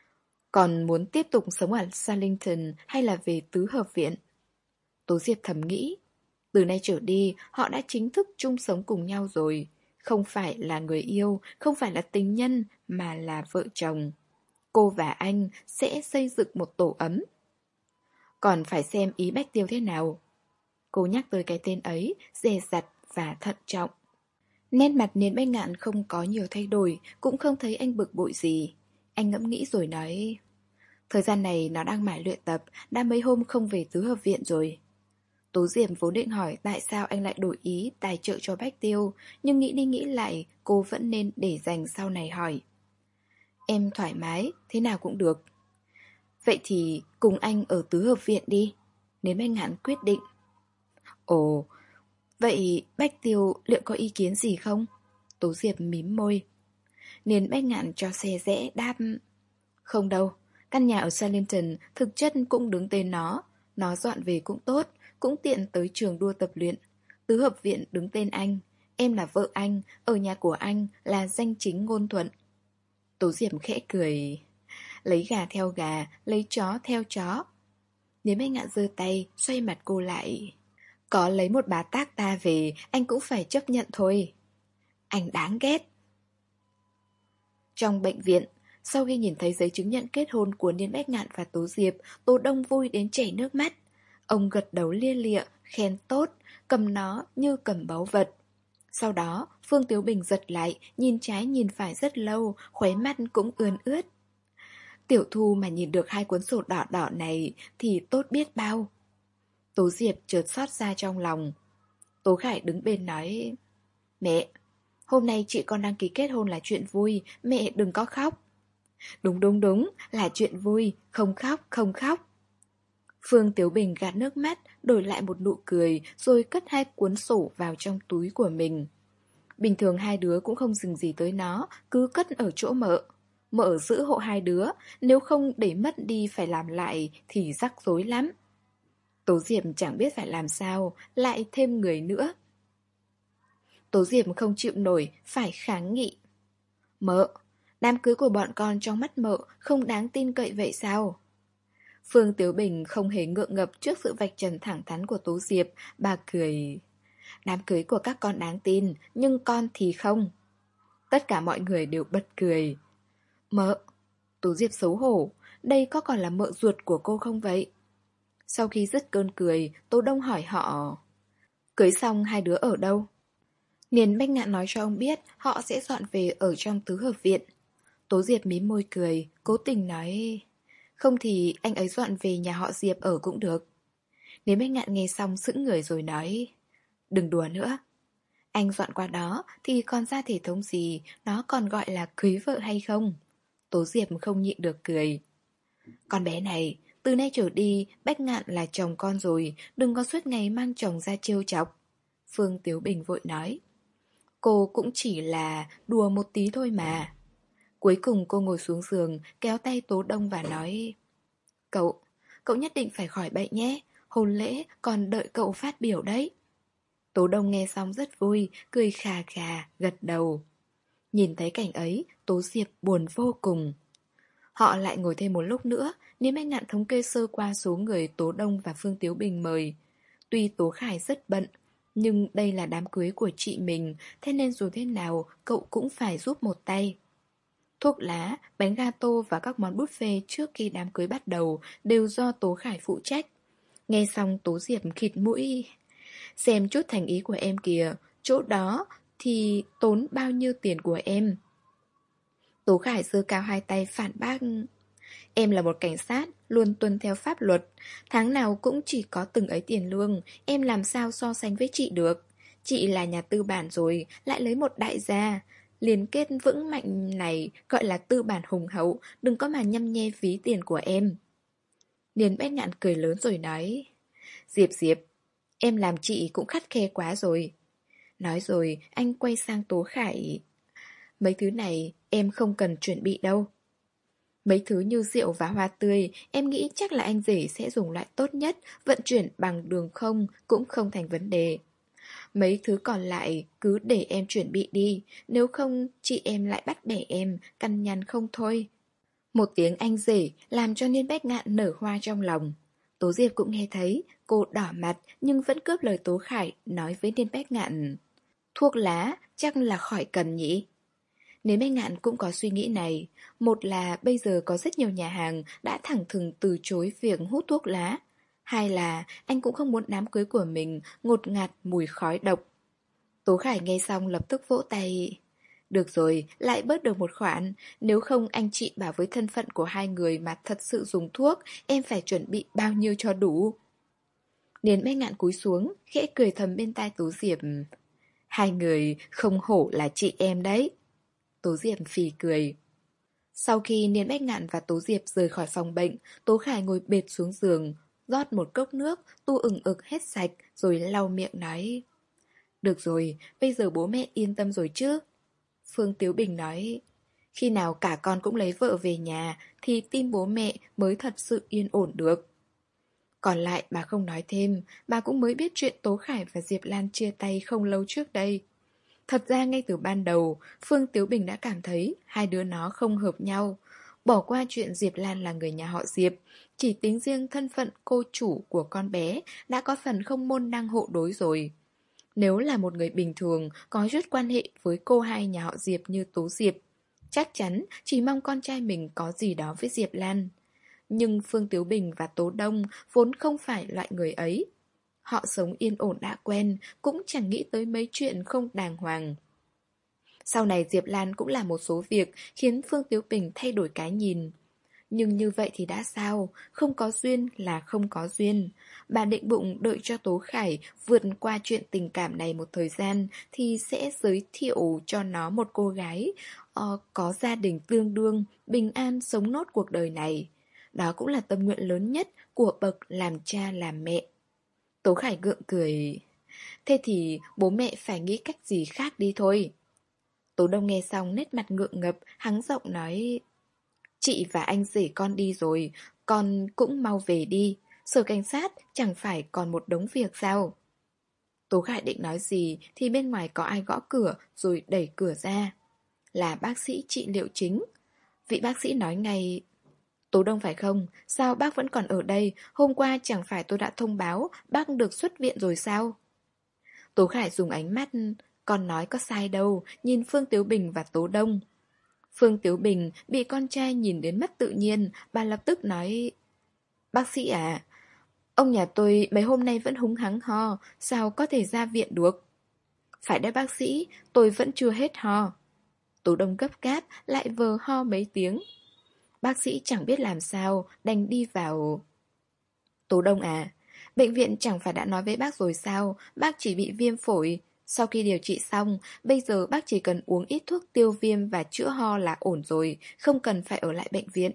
Còn muốn tiếp tục sống ở Salington hay là về tứ hợp viện? Tố Diệp thầm nghĩ. Từ nay trở đi, họ đã chính thức chung sống cùng nhau rồi. Không phải là người yêu, không phải là tình nhân, mà là vợ chồng. Cô và anh sẽ xây dựng một tổ ấm. Còn phải xem ý Bách Tiêu thế nào. Cô nhắc tới cái tên ấy, dè dặt và thận trọng. Nét mặt Niên Bách Ngạn không có nhiều thay đổi, cũng không thấy anh bực bội gì. Anh ngẫm nghĩ rồi nói, thời gian này nó đang mải luyện tập, đã mấy hôm không về tứ hợp viện rồi. Tố Diệp vốn định hỏi tại sao anh lại đổi ý tài trợ cho Bách Tiêu, nhưng nghĩ đi nghĩ lại, cô vẫn nên để dành sau này hỏi. Em thoải mái, thế nào cũng được. Vậy thì cùng anh ở tứ hợp viện đi. Niên Bách Ngạn quyết định. Ồ, vậy Bách Tiêu liệu có ý kiến gì không? Tố Diệp mím môi. Niên Bách Ngạn cho xe rẽ đáp. Không đâu, căn nhà ở Salington thực chất cũng đứng tên nó. Nó dọn về cũng tốt, cũng tiện tới trường đua tập luyện. Tứ hợp viện đứng tên anh. Em là vợ anh, ở nhà của anh là danh chính ngôn thuận. Tố Diệp khẽ cười. Lấy gà theo gà, lấy chó theo chó. Nếu Bách Ngạn giơ tay, xoay mặt cô lại. Có lấy một bà tác ta về, anh cũng phải chấp nhận thôi. Anh đáng ghét. Trong bệnh viện, sau khi nhìn thấy giấy chứng nhận kết hôn của Niên Bách Ngạn và Tố Diệp, Tố Đông vui đến chảy nước mắt. Ông gật đầu lia lịa, khen tốt, cầm nó như cầm báu vật. Sau đó, Phương Tiếu Bình giật lại, nhìn trái nhìn phải rất lâu, khóe mắt cũng ươn ướt. Tiểu Thu mà nhìn được hai cuốn sổ đỏ đỏ này thì tốt biết bao. Tố Diệp chợt xót ra trong lòng. Tố Khải đứng bên nói, mẹ, hôm nay chị con đăng ký kết hôn là chuyện vui, mẹ đừng có khóc. Đúng đúng đúng, là chuyện vui, không khóc, không khóc. Phương Tiếu Bình gạt nước mắt, đổi lại một nụ cười, rồi cất hai cuốn sổ vào trong túi của mình. Bình thường hai đứa cũng không dừng gì tới nó, cứ cất ở chỗ mợ. Mợ giữ hộ hai đứa, nếu không để mất đi phải làm lại thì rắc rối lắm. Tố Diệp chẳng biết phải làm sao, lại thêm người nữa. Tố Diệp không chịu nổi, phải kháng nghị. Mợ, đám cưới của bọn con trong mắt mợ không đáng tin cậy vậy sao? Phương Tiếu Bình không hề ngượng ngập trước sự vạch trần thẳng thắn của Tố Diệp, bà cười. Đám cưới của các con đáng tin, nhưng con thì không. Tất cả mọi người đều bật cười. Mợ, Tố Diệp xấu hổ, đây có còn là mợ ruột của cô không vậy? Sau khi dứt cơn cười, Tố Đông hỏi họ. Cưới xong hai đứa ở đâu? Niên Bách Ngạn nói cho ông biết họ sẽ dọn về ở trong tứ hợp viện. Tố Diệp mím môi cười, cố tình nói. Không thì anh ấy dọn về nhà họ Diệp ở cũng được. Niên Bách Ngạn nghe xong sững người rồi nói. Đừng đùa nữa. Anh dọn qua đó thì còn ra thể thống gì, nó còn gọi là cưới vợ hay không? Tố Diệp không nhịn được cười. Con bé này, từ nay trở đi, Bách Ngạn là chồng con rồi, đừng có suốt ngày mang chồng ra trêu chọc. Phương Tiếu Bình vội nói. Cô cũng chỉ là đùa một tí thôi mà. Cuối cùng cô ngồi xuống giường, kéo tay Tố Đông và nói. Cậu, cậu nhất định phải khỏi bệnh nhé, hôn lễ còn đợi cậu phát biểu đấy. Tố Đông nghe xong rất vui, cười khà khà, gật đầu. Nhìn thấy cảnh ấy, Tố Diệp buồn vô cùng. Họ lại ngồi thêm một lúc nữa, Niên Bách Ngạn thống kê sơ qua số người Tố Đông và Phương Tiếu Bình mời. Tuy Tố Khải rất bận, nhưng đây là đám cưới của chị mình, thế nên dù thế nào cậu cũng phải giúp một tay. Thuốc lá, bánh gato và các món buffet trước khi đám cưới bắt đầu đều do Tố Khải phụ trách. Nghe xong Tố Diệp khịt mũi. Xem chút thành ý của em kìa, chỗ đó thì tốn bao nhiêu tiền của em? Tố Khải giơ cao hai tay phản bác. Em là một cảnh sát, luôn tuân theo pháp luật. Tháng nào cũng chỉ có từng ấy tiền lương, em làm sao so sánh với chị được. Chị là nhà tư bản rồi, lại lấy một đại gia. Liên kết vững mạnh này gọi là tư bản hùng hậu, đừng có mà nhăm nhe ví tiền của em. Niên Bách Ngạn cười lớn rồi nói. Diệp Diệp, em làm chị cũng khắt khe quá rồi. Nói rồi, anh quay sang Tố Khải. Mấy thứ này em không cần chuẩn bị đâu. Mấy thứ như rượu và hoa tươi, em nghĩ chắc là anh rể sẽ dùng loại tốt nhất, vận chuyển bằng đường không cũng không thành vấn đề. Mấy thứ còn lại cứ để em chuẩn bị đi, nếu không chị em lại bắt bẻ em, căn nhằn không thôi. Một tiếng anh rể làm cho Niên Bách Ngạn nở hoa trong lòng. Tố Diệp cũng nghe thấy, cô đỏ mặt nhưng vẫn cướp lời Tố Khải nói với Niên Bách Ngạn. Thuốc lá chắc là khỏi cần nhỉ? Niên Bách Ngạn cũng có suy nghĩ này. Một là bây giờ có rất nhiều nhà hàng đã thẳng thừng từ chối việc hút thuốc lá. Hai là anh cũng không muốn đám cưới của mình ngột ngạt mùi khói độc. Tố Khải nghe xong lập tức vỗ tay. Được rồi, lại bớt được một khoản. Nếu không anh chị bảo với thân phận của hai người mà thật sự dùng thuốc, em phải chuẩn bị bao nhiêu cho đủ. Niên Bách Ngạn cúi xuống, khẽ cười thầm bên tai Tố Diệp. Hai người không hổ là chị em đấy. Tố Diệp phì cười. Sau khi Niên Bách Ngạn và Tố Diệp rời khỏi phòng bệnh, Tố Khải ngồi bệt xuống giường, rót một cốc nước, tu ừng ực hết sạch, rồi lau miệng nói. Được rồi, bây giờ bố mẹ yên tâm rồi chứ? Phương Tiếu Bình nói. Khi nào cả con cũng lấy vợ về nhà, thì tin bố mẹ mới thật sự yên ổn được. Còn lại bà không nói thêm, bà cũng mới biết chuyện Tố Khải và Diệp Lan chia tay không lâu trước đây. Thật ra ngay từ ban đầu, Phương Tiếu Bình đã cảm thấy hai đứa nó không hợp nhau. Bỏ qua chuyện Diệp Lan là người nhà họ Diệp, chỉ tính riêng thân phận cô chủ của con bé đã có phần không môn đăng hộ đối rồi. Nếu là một người bình thường có chút quan hệ với cô hai nhà họ Diệp như Tố Diệp, chắc chắn chỉ mong con trai mình có gì đó với Diệp Lan. Nhưng Phương Tiếu Bình và Tố Đông vốn không phải loại người ấy. Họ sống yên ổn đã quen, cũng chẳng nghĩ tới mấy chuyện không đàng hoàng. Sau này Diệp Lan cũng làm một số việc khiến Phương Tiếu Bình thay đổi cái nhìn. Nhưng như vậy thì đã sao, không có duyên là không có duyên. Bà định bụng đợi cho Tố Khải vượt qua chuyện tình cảm này một thời gian thì sẽ giới thiệu cho nó một cô gái uh, có gia đình tương đương, bình an sống nốt cuộc đời này. Đó cũng là tâm nguyện lớn nhất của bậc làm cha làm mẹ. Tố Khải gượng cười. Thế thì bố mẹ phải nghĩ cách gì khác đi thôi. Tố Đông nghe xong nét mặt ngượng ngập, hắng giọng nói. Chị và anh rể con đi rồi, con cũng mau về đi. Sở cảnh sát chẳng phải còn một đống việc sao? Tố Khải định nói gì thì bên ngoài có ai gõ cửa rồi đẩy cửa ra. Là bác sĩ trị liệu chính. Vị bác sĩ nói ngay. Tố Đông phải không? Sao bác vẫn còn ở đây? Hôm qua chẳng phải tôi đã thông báo bác được xuất viện rồi sao? Tố Khải dùng ánh mắt. Con nói có sai đâu, nhìn Phương Tiếu Bình và Tố Đông. Phương Tiếu Bình bị con trai nhìn đến mất tự nhiên, bà lập tức nói. Bác sĩ à, ông nhà tôi mấy hôm nay vẫn húng hắng ho, sao có thể ra viện được? Phải đấy bác sĩ, tôi vẫn chưa hết ho. Tố Đông gấp gáp, lại vờ ho mấy tiếng. Bác sĩ chẳng biết làm sao, đành đi vào. Tố Đông à, bệnh viện chẳng phải đã nói với bác rồi sao, bác chỉ bị viêm phổi. Sau khi điều trị xong, bây giờ bác chỉ cần uống ít thuốc tiêu viêm và chữa ho là ổn rồi, không cần phải ở lại bệnh viện.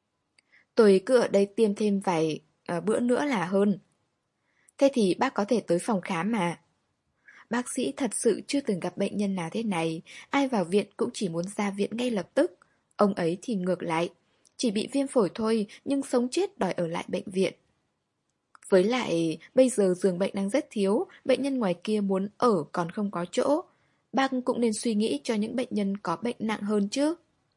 Tôi cứ ở đây tiêm thêm vài uh, bữa nữa là hơn. Thế thì bác có thể tới phòng khám mà. Bác sĩ thật sự chưa từng gặp bệnh nhân nào thế này, ai vào viện cũng chỉ muốn ra viện ngay lập tức. Ông ấy thì ngược lại, chỉ bị viêm phổi thôi nhưng sống chết đòi ở lại bệnh viện. Với lại, bây giờ giường bệnh đang rất thiếu, bệnh nhân ngoài kia muốn ở còn không có chỗ. Bác cũng nên suy nghĩ cho những bệnh nhân có bệnh nặng hơn chứ.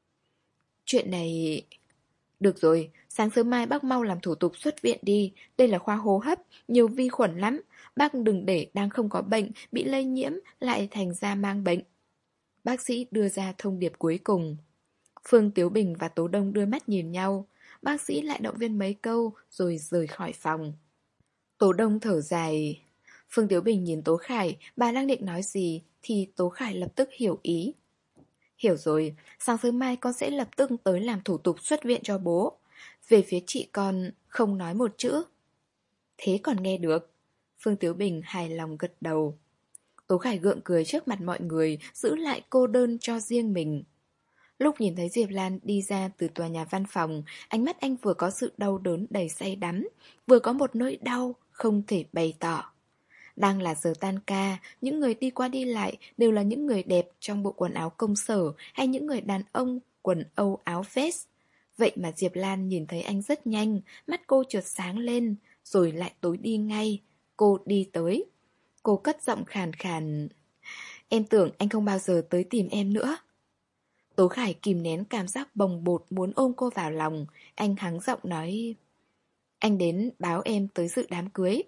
Chuyện này... Được rồi, sáng sớm mai bác mau làm thủ tục xuất viện đi. Đây là khoa hô hấp, nhiều vi khuẩn lắm. Bác đừng để đang không có bệnh, bị lây nhiễm, lại thành ra mang bệnh. Bác sĩ đưa ra thông điệp cuối cùng. Phương Tiếu Bình và Tố Đông đưa mắt nhìn nhau. Bác sĩ lại động viên mấy câu rồi rời khỏi phòng. Tố Đông thở dài. Phương Tiếu Bình nhìn Tố Khải, bà đang định nói gì thì Tố Khải lập tức hiểu ý. Hiểu rồi, sáng sớm mai con sẽ lập tức tới làm thủ tục xuất viện cho bố. Về phía chị con không nói một chữ. Thế còn nghe được. Phương Tiếu Bình hài lòng gật đầu. Tố Khải gượng cười trước mặt mọi người, giữ lại cô đơn cho riêng mình. Lúc nhìn thấy Diệp Lan đi ra từ tòa nhà văn phòng, ánh mắt anh vừa có sự đau đớn đầy say đắm, vừa có một nỗi đau không thể bày tỏ. Đang là giờ tan ca, những người đi qua đi lại đều là những người đẹp trong bộ quần áo công sở hay những người đàn ông quần âu áo vest. Vậy mà Diệp Lan nhìn thấy anh rất nhanh, mắt cô chợt sáng lên, rồi lại tối đi ngay. Cô đi tới. Cô cất giọng khàn khàn. Em tưởng anh không bao giờ tới tìm em nữa. Tố Khải kìm nén cảm giác bồng bột muốn ôm cô vào lòng. Anh hắng giọng nói: Anh đến báo em tới dự đám cưới.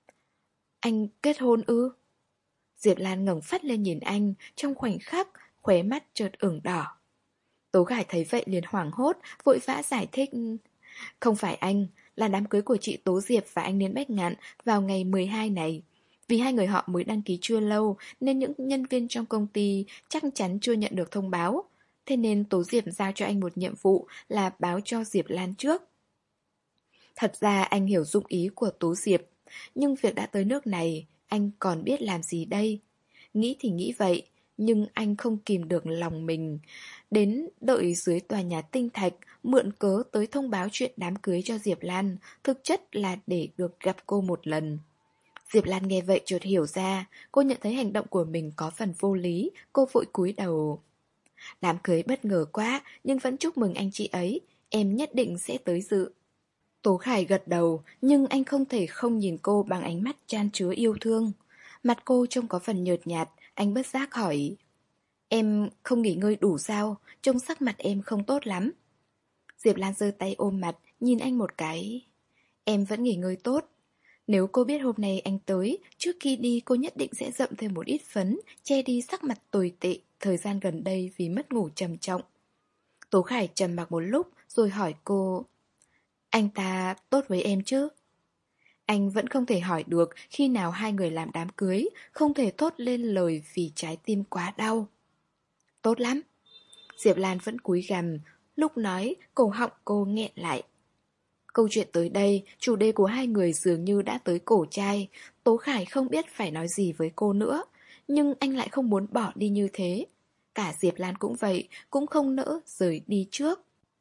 Anh kết hôn ư? Diệp Lan ngẩng phát lên nhìn anh, trong khoảnh khắc, khóe mắt chợt ửng đỏ. Tố Khải thấy vậy liền hoảng hốt, vội vã giải thích: Không phải anh, là đám cưới của chị Tố Diệp và anh Niên Bách Ngạn vào ngày mười hai này. Vì hai người họ mới đăng ký chưa lâu nên những nhân viên trong công ty chắc chắn chưa nhận được thông báo. Thế nên Tố Diệp giao cho anh một nhiệm vụ là báo cho Diệp Lan trước. Thật ra anh hiểu dụng ý của Tố Diệp, nhưng việc đã tới nước này, anh còn biết làm gì đây? Nghĩ thì nghĩ vậy, nhưng anh không kìm được lòng mình. Đến đợi dưới tòa nhà Tinh Thạch, mượn cớ tới thông báo chuyện đám cưới cho Diệp Lan, thực chất là để được gặp cô một lần. Diệp Lan nghe vậy chợt hiểu ra, cô nhận thấy hành động của mình có phần vô lý, cô vội cúi đầu. Đám cưới bất ngờ quá, nhưng vẫn chúc mừng anh chị ấy, em nhất định sẽ tới dự. Tố Khải gật đầu, nhưng anh không thể không nhìn cô bằng ánh mắt chan chứa yêu thương. Mặt cô trông có phần nhợt nhạt, anh bất giác hỏi: Em không nghỉ ngơi đủ sao? Trông sắc mặt em không tốt lắm. Diệp Lan giơ tay ôm mặt, nhìn anh một cái. Em vẫn nghỉ ngơi tốt. Nếu cô biết hôm nay anh tới, trước khi đi cô nhất định sẽ dậm thêm một ít phấn, che đi sắc mặt tồi tệ, thời gian gần đây vì mất ngủ trầm trọng. Tố Khải trầm mặc một lúc, rồi hỏi cô: Anh ta tốt với em chứ? Anh vẫn không thể hỏi được khi nào hai người làm đám cưới, không thể thốt lên lời vì trái tim quá đau. Tốt lắm. Diệp Lan vẫn cúi gằm, lúc nói cổ họng cô nghẹn lại. Câu chuyện tới đây, chủ đề của hai người dường như đã tới cổ trai. Tố Khải không biết phải nói gì với cô nữa, nhưng anh lại không muốn bỏ đi như thế. Cả Diệp Lan cũng vậy, cũng không nỡ rời đi trước.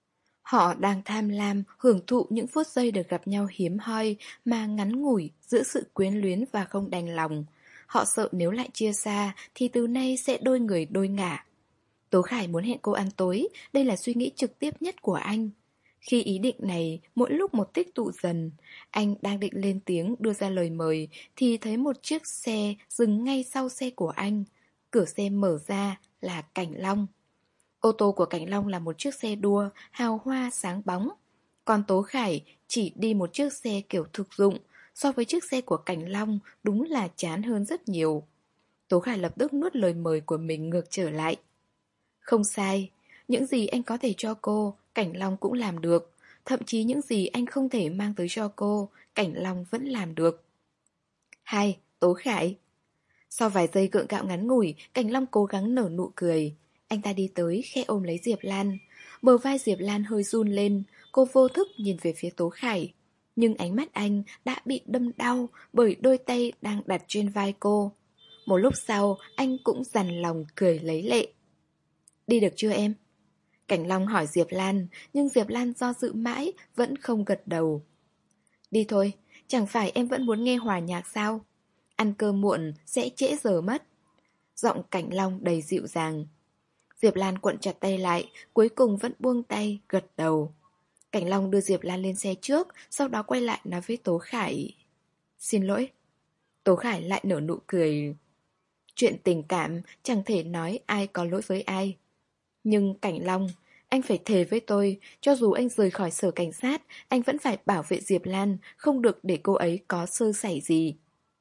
Họ đang tham lam, hưởng thụ những phút giây được gặp nhau hiếm hoi mà ngắn ngủi giữa sự quyến luyến và không đành lòng. Họ sợ nếu lại chia xa thì từ nay sẽ đôi người đôi ngả. Tố Khải muốn hẹn cô ăn tối, đây là suy nghĩ trực tiếp nhất của anh. Khi ý định này mỗi lúc một tích tụ dần, anh đang định lên tiếng đưa ra lời mời thì thấy một chiếc xe dừng ngay sau xe của anh. Cửa xe mở ra là Cảnh Long. Ô tô của Cảnh Long là một chiếc xe đua, hào hoa sáng bóng. Còn Tố Khải chỉ đi một chiếc xe kiểu thực dụng, so với chiếc xe của Cảnh Long đúng là chán hơn rất nhiều. Tố Khải lập tức nuốt lời mời của mình ngược trở lại. Không sai, những gì anh có thể cho cô, Cảnh Long cũng làm được. Thậm chí những gì anh không thể mang tới cho cô, Cảnh Long vẫn làm được. Hai, Tố Khải. Sau vài giây gượng gạo ngắn ngủi, Cảnh Long cố gắng nở nụ cười. Anh ta đi tới, khẽ ôm lấy Diệp Lan. Bờ vai Diệp Lan hơi run lên, cô vô thức nhìn về phía Tố Khải. Nhưng ánh mắt anh đã bị đâm đau bởi đôi tay đang đặt trên vai cô. Một lúc sau, anh cũng dằn lòng cười lấy lệ. Đi được chưa em? Cảnh Long hỏi Diệp Lan, nhưng Diệp Lan do dự mãi, vẫn không gật đầu. Đi thôi, chẳng phải em vẫn muốn nghe hòa nhạc sao? Ăn cơm muộn sẽ trễ giờ mất. Giọng Cảnh Long đầy dịu dàng. Diệp Lan cuộn chặt tay lại, cuối cùng vẫn buông tay, gật đầu. Cảnh Long đưa Diệp Lan lên xe trước, sau đó quay lại nói với Tố Khải. Xin lỗi. Tố Khải lại nở nụ cười. Chuyện tình cảm chẳng thể nói ai có lỗi với ai. Nhưng Cảnh Long, anh phải thề với tôi, cho dù anh rời khỏi sở cảnh sát, anh vẫn phải bảo vệ Diệp Lan, không được để cô ấy có sơ sẩy gì.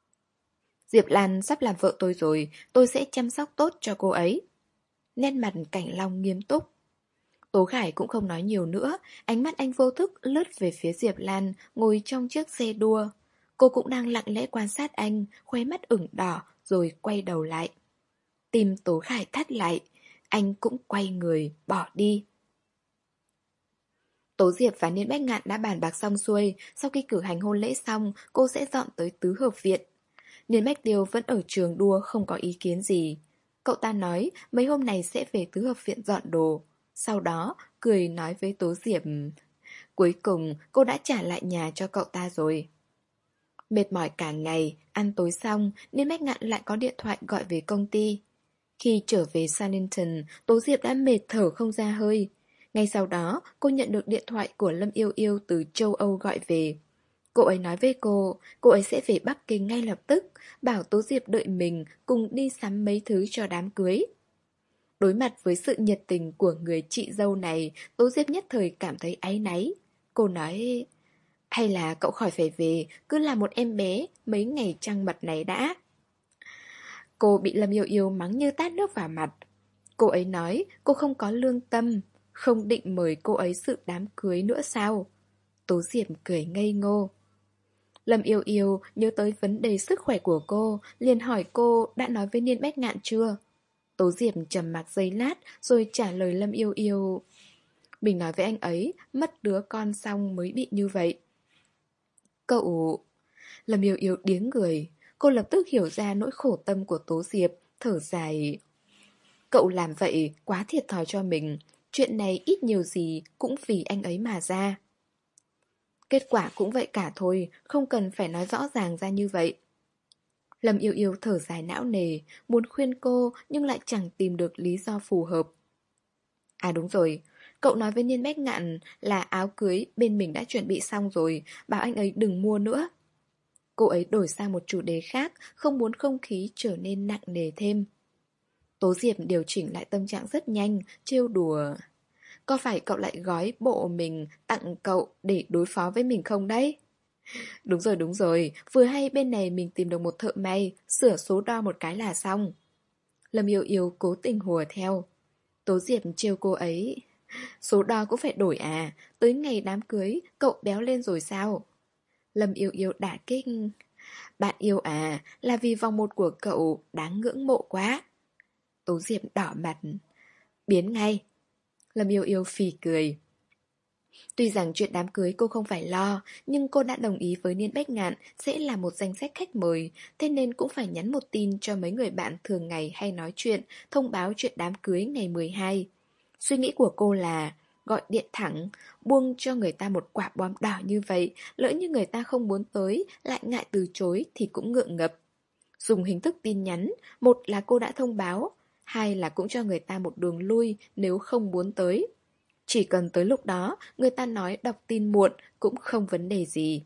Diệp Lan sắp làm vợ tôi rồi, tôi sẽ chăm sóc tốt cho cô ấy. Nét mặt Cảnh Long nghiêm túc. Tố Khải cũng không nói nhiều nữa, ánh mắt anh vô thức lướt về phía Diệp Lan ngồi trong chiếc xe đua. Cô cũng đang lặng lẽ quan sát anh, khóe mắt ửng đỏ rồi quay đầu lại. Tim Tố Khải thắt lại, anh cũng quay người, bỏ đi. Tố Diệp và Niên Bách Ngạn đã bàn bạc xong xuôi, sau khi cử hành hôn lễ xong, cô sẽ dọn tới tứ hợp viện. Niên Bách Điều vẫn ở trường đua không có ý kiến gì. Cậu ta nói mấy hôm này sẽ về tứ hợp viện dọn đồ. Sau đó, cười nói với Tố Diệp. Cuối cùng, cô đã trả lại nhà cho cậu ta rồi. Mệt mỏi cả ngày, ăn tối xong, Niên Bách Ngạn lại có điện thoại gọi về công ty. Khi trở về Sunnington, Tố Diệp đã mệt thở không ra hơi. Ngay sau đó, cô nhận được điện thoại của Lâm Yêu Yêu từ châu Âu gọi về. Cô ấy nói với cô, cô ấy sẽ về Bắc Kinh ngay lập tức, bảo Tố Diệp đợi mình cùng đi sắm mấy thứ cho đám cưới. Đối mặt với sự nhiệt tình của người chị dâu này, Tố Diệp nhất thời cảm thấy áy náy. Cô nói, hay là cậu khỏi phải về, cứ là một em bé, mấy ngày trăng mật này đã. Cô bị Lâm Yêu Yêu mắng như tát nước vào mặt. Cô ấy nói cô không có lương tâm, không định mời cô ấy dự đám cưới nữa sao? Tố Diệp cười ngây ngô. Lâm Yêu Yêu nhớ tới vấn đề sức khỏe của cô, liền hỏi cô đã nói với Niên Bách Ngạn chưa? Tố Diệp trầm mặc giây lát rồi trả lời Lâm Yêu Yêu. Mình nói với anh ấy, mất đứa con xong mới bị như vậy. Cậu... Lâm Yêu Yêu điếng người. Cô lập tức hiểu ra nỗi khổ tâm của Tố Diệp, thở dài. Cậu làm vậy quá thiệt thòi cho mình. Chuyện này ít nhiều gì cũng vì anh ấy mà ra. Kết quả cũng vậy cả thôi, không cần phải nói rõ ràng ra như vậy. Lâm Yêu Yêu thở dài não nề, muốn khuyên cô nhưng lại chẳng tìm được lý do phù hợp. À đúng rồi, cậu nói với Niên Bách Ngạn là áo cưới bên mình đã chuẩn bị xong rồi, bảo anh ấy đừng mua nữa. Cô ấy đổi sang một chủ đề khác, không muốn không khí trở nên nặng nề thêm. Tố Diệp điều chỉnh lại tâm trạng rất nhanh, trêu đùa. Có phải cậu lại gói bộ mình tặng cậu để đối phó với mình không đấy? Đúng rồi, đúng rồi, vừa hay bên này mình tìm được một thợ may, sửa số đo một cái là xong. Lâm Yêu Yêu cố tình hùa theo. Tố Diệp trêu cô ấy. Số đo cũng phải đổi à, tới ngày đám cưới, cậu béo lên rồi sao? Lâm Yêu Yêu đả kích. Bạn yêu à, là vì vòng một của cậu đáng ngưỡng mộ quá. Tố Diệp đỏ mặt. Biến ngay. Lâm Yêu Yêu phì cười. Tuy rằng chuyện đám cưới cô không phải lo, nhưng cô đã đồng ý với Niên Bách Ngạn sẽ là một danh sách khách mời, thế nên cũng phải nhắn một tin cho mấy người bạn thường ngày hay nói chuyện, thông báo chuyện đám cưới ngày mười hai. Suy nghĩ của cô là gọi điện thẳng, buông cho người ta một quả bom đỏ như vậy, lỡ như người ta không muốn tới, lại ngại từ chối thì cũng ngượng ngập. Dùng hình thức tin nhắn, một là cô đã thông báo, hai là cũng cho người ta một đường lui nếu không muốn tới. Chỉ cần tới lúc đó, người ta nói đọc tin muộn cũng không vấn đề gì.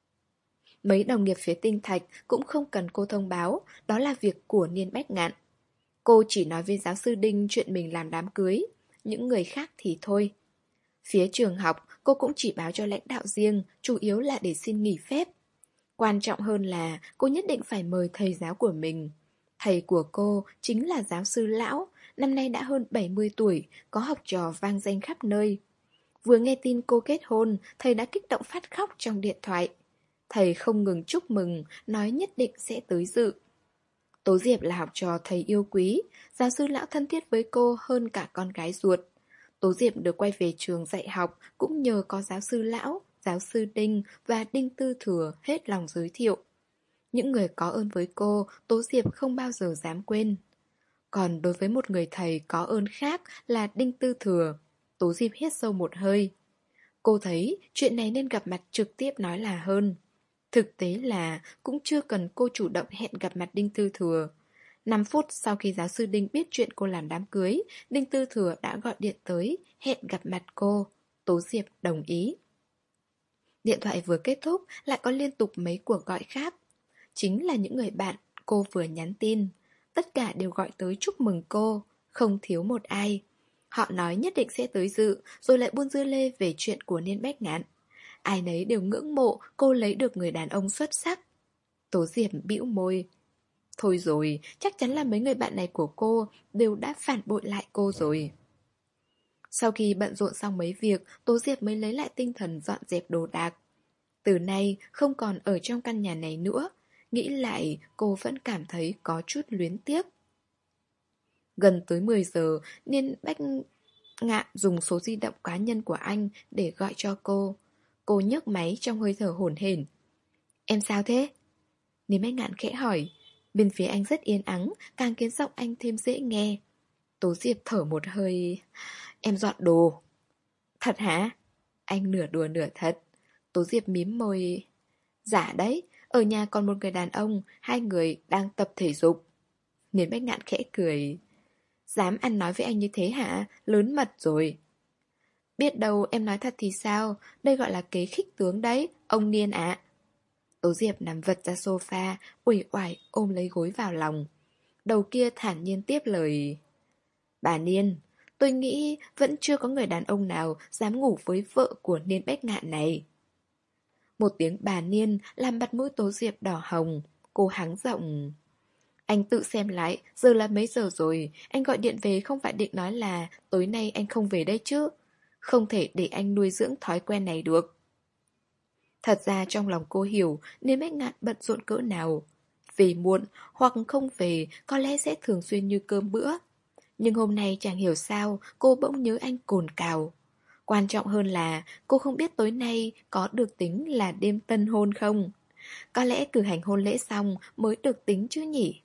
Mấy đồng nghiệp phía Tinh Thạch cũng không cần cô thông báo, đó là việc của Niên Bách Ngạn. Cô chỉ nói với giáo sư Đinh chuyện mình làm đám cưới, những người khác thì thôi. Phía trường học, cô cũng chỉ báo cho lãnh đạo riêng, chủ yếu là để xin nghỉ phép. Quan trọng hơn là cô nhất định phải mời thầy giáo của mình. Thầy của cô chính là giáo sư Lão, năm nay đã hơn bảy mươi tuổi, có học trò vang danh khắp nơi. Vừa nghe tin cô kết hôn, thầy đã kích động phát khóc trong điện thoại. Thầy không ngừng chúc mừng, nói nhất định sẽ tới dự. Tố Diệp là học trò thầy yêu quý, giáo sư Lão thân thiết với cô hơn cả con gái ruột. Tố Diệp được quay về trường dạy học cũng nhờ có giáo sư Lão, giáo sư Đinh và Đinh Tư Thừa hết lòng giới thiệu. Những người có ơn với cô, Tố Diệp không bao giờ dám quên. Còn đối với một người thầy có ơn khác là Đinh Tư Thừa, Tố Diệp hít sâu một hơi. Cô thấy chuyện này nên gặp mặt trực tiếp nói là hơn. Thực tế là cũng chưa cần cô chủ động hẹn gặp mặt Đinh Tư Thừa. năm phút sau khi giáo sư Đinh biết chuyện cô làm đám cưới, Đinh Tư Thừa đã gọi điện tới, hẹn gặp mặt cô. Tố Diệp đồng ý. Điện thoại vừa kết thúc, lại có liên tục mấy cuộc gọi khác. Chính là những người bạn cô vừa nhắn tin. Tất cả đều gọi tới chúc mừng cô, không thiếu một ai. Họ nói nhất định sẽ tới dự, rồi lại buôn dưa lê về chuyện của Niên Bách Ngạn. Ai nấy đều ngưỡng mộ cô lấy được người đàn ông xuất sắc. Tố Diệp bĩu môi. Thôi rồi, chắc chắn là mấy người bạn này của cô đều đã phản bội lại cô rồi. Sau khi bận rộn xong mấy việc, Tố Diệp mới lấy lại tinh thần dọn dẹp đồ đạc. Từ nay không còn ở trong căn nhà này nữa. Nghĩ lại cô vẫn cảm thấy có chút luyến tiếc. Gần tới mười giờ, Niên Bách Ngạn dùng số di động cá nhân của anh để gọi cho cô. Cô nhấc máy trong hơi thở hổn hển. Em sao thế? Niên Bách Ngạn khẽ hỏi. Bên phía anh rất yên ắng, càng khiến giọng anh thêm dễ nghe. Tố Diệp thở một hơi. Em dọn đồ. Thật hả? Anh nửa đùa nửa thật. Tố Diệp mím môi. Dạ đấy, ở nhà còn một người đàn ông, hai người đang tập thể dục. Niên Bách Ngạn khẽ cười. Dám ăn nói với anh như thế hả? Lớn mật rồi. Biết đâu em nói thật thì sao? Đây gọi là kế khích tướng đấy, ông Niên ạ. Tố Diệp nằm vật ra sofa, uể oải ôm lấy gối vào lòng. Đầu kia thản nhiên tiếp lời. Bà Niên, tôi nghĩ vẫn chưa có người đàn ông nào dám ngủ với vợ của Niên Bách Ngạn này. Một tiếng bà Niên làm mặt mũi Tố Diệp đỏ hồng. Cô hắng giọng. Anh tự xem lại, giờ là mấy giờ rồi, anh gọi điện về không phải định nói là tối nay anh không về đây chứ. Không thể để anh nuôi dưỡng thói quen này được. Thật ra trong lòng cô hiểu Niên Bách Ngạn bận rộn cỡ nào. Về muộn hoặc không về có lẽ sẽ thường xuyên như cơm bữa. Nhưng hôm nay chẳng hiểu sao cô bỗng nhớ anh cồn cào. Quan trọng hơn là cô không biết tối nay có được tính là đêm tân hôn không. Có lẽ cử hành hôn lễ xong mới được tính chứ nhỉ.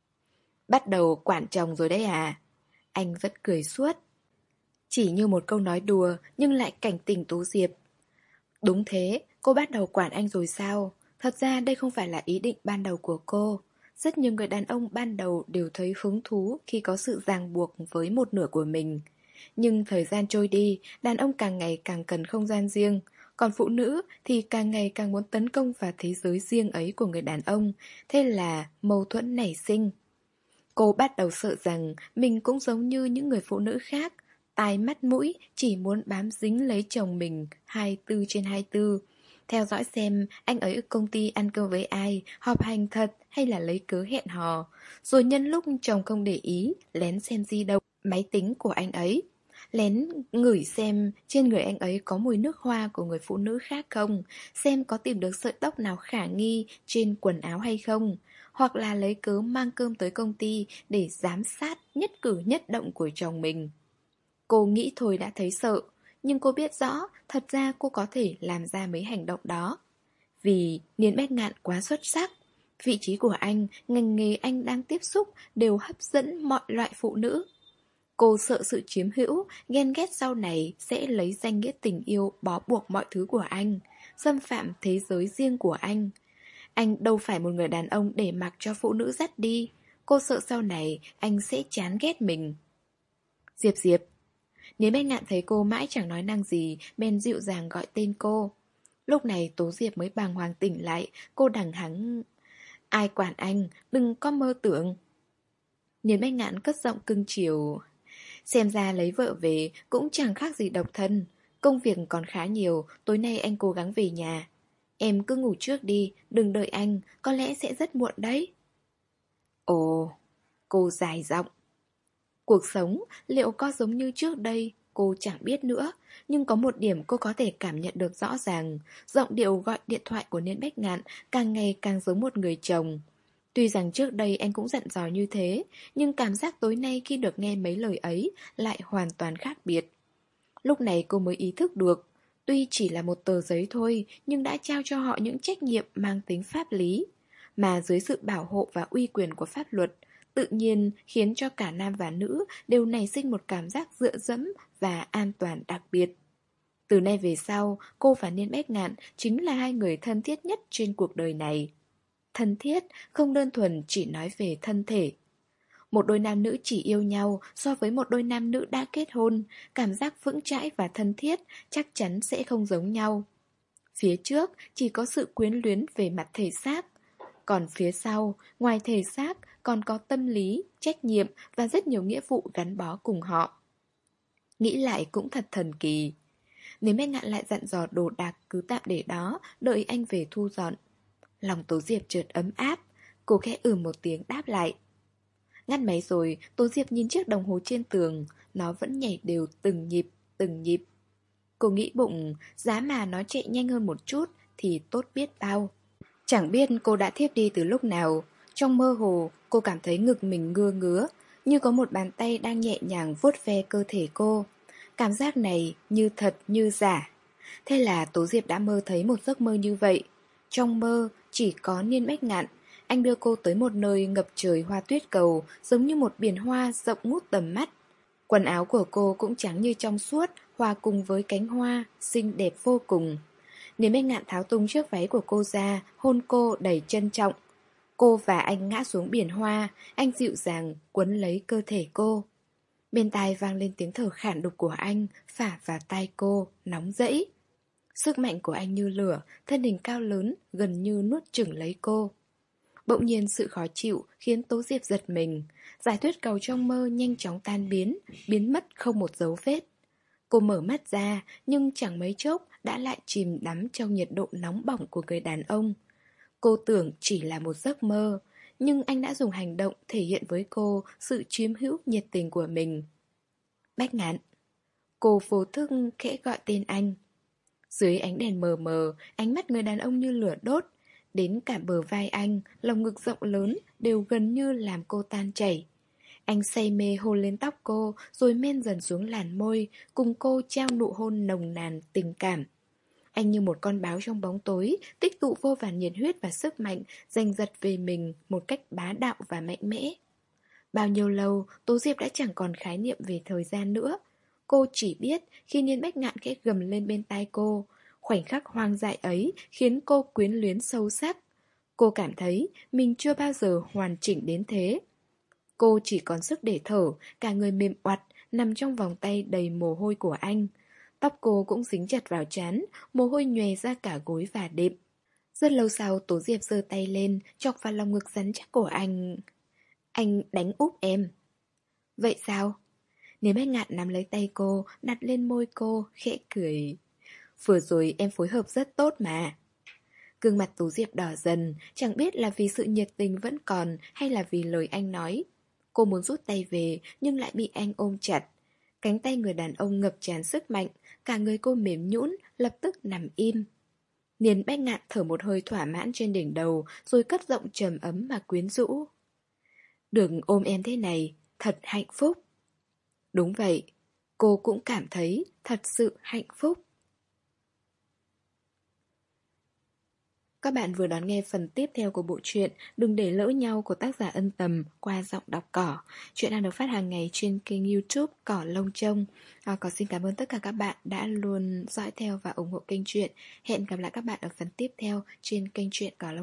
Bắt đầu quản chồng rồi đấy à? Anh vẫn cười suốt. Chỉ như một câu nói đùa nhưng lại cảnh tỉnh Tú Diệp. Đúng thế, cô bắt đầu quản anh rồi sao? Thật ra đây không phải là ý định ban đầu của cô. Rất nhiều người đàn ông ban đầu đều thấy hứng thú khi có sự ràng buộc với một nửa của mình. Nhưng thời gian trôi đi, đàn ông càng ngày càng cần không gian riêng. Còn phụ nữ thì càng ngày càng muốn tấn công vào thế giới riêng ấy của người đàn ông. Thế là mâu thuẫn nảy sinh. Cô bắt đầu sợ rằng mình cũng giống như những người phụ nữ khác. Tai mắt mũi chỉ muốn bám dính lấy chồng mình hai mươi bốn trên hai mươi bốn. Theo dõi xem anh ấy ở công ty ăn cơm với ai, họp hành thật hay là lấy cớ hẹn hò. Rồi nhân lúc chồng không để ý, lén xem di động, máy tính của anh ấy. Lén ngửi xem trên người anh ấy có mùi nước hoa của người phụ nữ khác không, xem có tìm được sợi tóc nào khả nghi trên quần áo hay không. Hoặc là lấy cớ mang cơm tới công ty để giám sát nhất cử nhất động của chồng mình. Cô nghĩ thôi đã thấy sợ, nhưng cô biết rõ thật ra cô có thể làm ra mấy hành động đó. Vì Niên Bách Ngạn quá xuất sắc. Vị trí của anh, ngành nghề anh đang tiếp xúc đều hấp dẫn mọi loại phụ nữ. Cô sợ sự chiếm hữu, ghen ghét sau này sẽ lấy danh nghĩa tình yêu bó buộc mọi thứ của anh, xâm phạm thế giới riêng của anh. Anh đâu phải một người đàn ông để mặc cho phụ nữ dắt đi. Cô sợ sau này anh sẽ chán ghét mình. Diệp Diệp. Nếu Bách Ngạn thấy cô mãi chẳng nói năng gì, bèn dịu dàng gọi tên cô. Lúc này Tố Diệp mới bàng hoàng tỉnh lại. Cô đằng hắng. Ai quản anh, đừng có mơ tưởng. Niên Bách Ngạn cất giọng cưng chiều. Xem ra lấy vợ về cũng chẳng khác gì độc thân. Công việc còn khá nhiều, tối nay anh cố gắng về nhà. Em cứ ngủ trước đi, đừng đợi anh, có lẽ sẽ rất muộn đấy. Ồ, cô dài giọng. Cuộc sống liệu có giống như trước đây, cô chẳng biết nữa. Nhưng có một điểm cô có thể cảm nhận được rõ ràng. Giọng điệu gọi điện thoại của Niên Bách Ngạn càng ngày càng giống một người chồng. Tuy rằng trước đây anh cũng dặn dò như thế, nhưng cảm giác tối nay khi được nghe mấy lời ấy lại hoàn toàn khác biệt. Lúc này cô mới ý thức được, tuy chỉ là một tờ giấy thôi, nhưng đã trao cho họ những trách nhiệm mang tính pháp lý, mà dưới sự bảo hộ và uy quyền của pháp luật, tự nhiên khiến cho cả nam và nữ đều nảy sinh một cảm giác dựa dẫm và an toàn đặc biệt. Từ nay về sau, cô và Niên Bách Ngạn chính là hai người thân thiết nhất trên cuộc đời này. Thân thiết không đơn thuần chỉ nói về thân thể. Một đôi nam nữ chỉ yêu nhau so với một đôi nam nữ đã kết hôn, cảm giác vững chãi và thân thiết chắc chắn sẽ không giống nhau. Phía trước chỉ có sự quyến luyến về mặt thể xác, còn phía sau, ngoài thể xác còn có tâm lý, trách nhiệm và rất nhiều nghĩa vụ gắn bó cùng họ. Nghĩ lại cũng thật thần kỳ. Nếu Bách Ngạn lại dặn dò đồ đạc cứ tạm để đó, đợi anh về thu dọn. Lòng Tố Diệp chợt ấm áp, cô khẽ ừ một tiếng đáp lại. Ngắt máy rồi, Tố Diệp nhìn chiếc đồng hồ trên tường, nó vẫn nhảy đều từng nhịp, từng nhịp. Cô nghĩ bụng, giá mà nó chạy nhanh hơn một chút thì tốt biết bao. Chẳng biết cô đã thiếp đi từ lúc nào. Trong mơ hồ, cô cảm thấy ngực mình ngưa ngứa, như có một bàn tay đang nhẹ nhàng vuốt ve cơ thể cô. Cảm giác này như thật như giả. Thế là Tố Diệp đã mơ thấy một giấc mơ như vậy. Trong mơ chỉ có Niên Bách Ngạn. Anh đưa cô tới một nơi ngập trời hoa tuyết cầu, giống như một biển hoa rộng ngút tầm mắt. Quần áo của cô cũng trắng như trong suốt, hòa cùng với cánh hoa, xinh đẹp vô cùng. Niên Bách Ngạn tháo tung chiếc váy của cô ra, hôn cô đầy trân trọng. Cô và anh ngã xuống biển hoa, anh dịu dàng quấn lấy cơ thể cô. Bên tai vang lên tiếng thở khản đục của anh, phả vào tai cô, nóng rẫy. Sức mạnh của anh như lửa, thân hình cao lớn, gần như nuốt chửng lấy cô. Bỗng nhiên sự khó chịu khiến Tố Diệp giật mình. Giải thuyết cầu trong mơ nhanh chóng tan biến, biến mất không một dấu vết. Cô mở mắt ra, nhưng chẳng mấy chốc đã lại chìm đắm trong nhiệt độ nóng bỏng của người đàn ông. Cô tưởng chỉ là một giấc mơ, nhưng anh đã dùng hành động thể hiện với cô sự chiếm hữu nhiệt tình của mình. Bách Ngạn. Cô vô thức khẽ gọi tên anh. Dưới ánh đèn mờ mờ, ánh mắt người đàn ông như lửa đốt. Đến cả bờ vai anh, lồng ngực rộng lớn đều gần như làm cô tan chảy. Anh say mê hôn lên tóc cô, rồi men dần xuống làn môi, cùng cô trao nụ hôn nồng nàn tình cảm. Anh như một con báo trong bóng tối, tích tụ vô vàn nhiệt huyết và sức mạnh, giành giật về mình một cách bá đạo và mạnh mẽ. Bao nhiêu lâu, Tố Diệp đã chẳng còn khái niệm về thời gian nữa. Cô chỉ biết khi Niên Bách Ngạn khẽ gầm lên bên tai cô, khoảnh khắc hoang dại ấy khiến cô quyến luyến sâu sắc. Cô cảm thấy mình chưa bao giờ hoàn chỉnh đến thế. Cô chỉ còn sức để thở, cả người mềm oặt, nằm trong vòng tay đầy mồ hôi của anh. Tóc cô cũng dính chặt vào trán, mồ hôi nhòe ra cả gối và đệm. Rất lâu sau, Tố Diệp giơ tay lên, chọc vào lòng ngực rắn chắc của anh. Anh đánh úp em. Vậy sao? Nếu Bách Ngạn nắm lấy tay cô, đặt lên môi cô, khẽ cười. Vừa rồi em phối hợp rất tốt mà. Gương mặt Tố Diệp đỏ dần, chẳng biết là vì sự nhiệt tình vẫn còn hay là vì lời anh nói. Cô muốn rút tay về nhưng lại bị anh ôm chặt. Cánh tay người đàn ông ngập tràn sức mạnh, cả người cô mềm nhũn, lập tức nằm im. Niên Bách Ngạn thở một hơi thỏa mãn trên đỉnh đầu, rồi cất giọng trầm ấm mà quyến rũ. Được ôm em thế này, thật hạnh phúc. Đúng vậy, cô cũng cảm thấy thật sự hạnh phúc. Các bạn vừa đón nghe phần tiếp theo của bộ truyện Đừng để lỡ nhau của tác giả Ân Tầm qua giọng đọc Cỏ. Chuyện đang được phát hàng ngày trên kênh YouTube Cỏ Lông Trông. À, Cỏ xin cảm ơn tất cả các bạn đã luôn dõi theo và ủng hộ kênh truyện. Hẹn gặp lại các bạn ở phần tiếp theo trên kênh truyện Cỏ Lông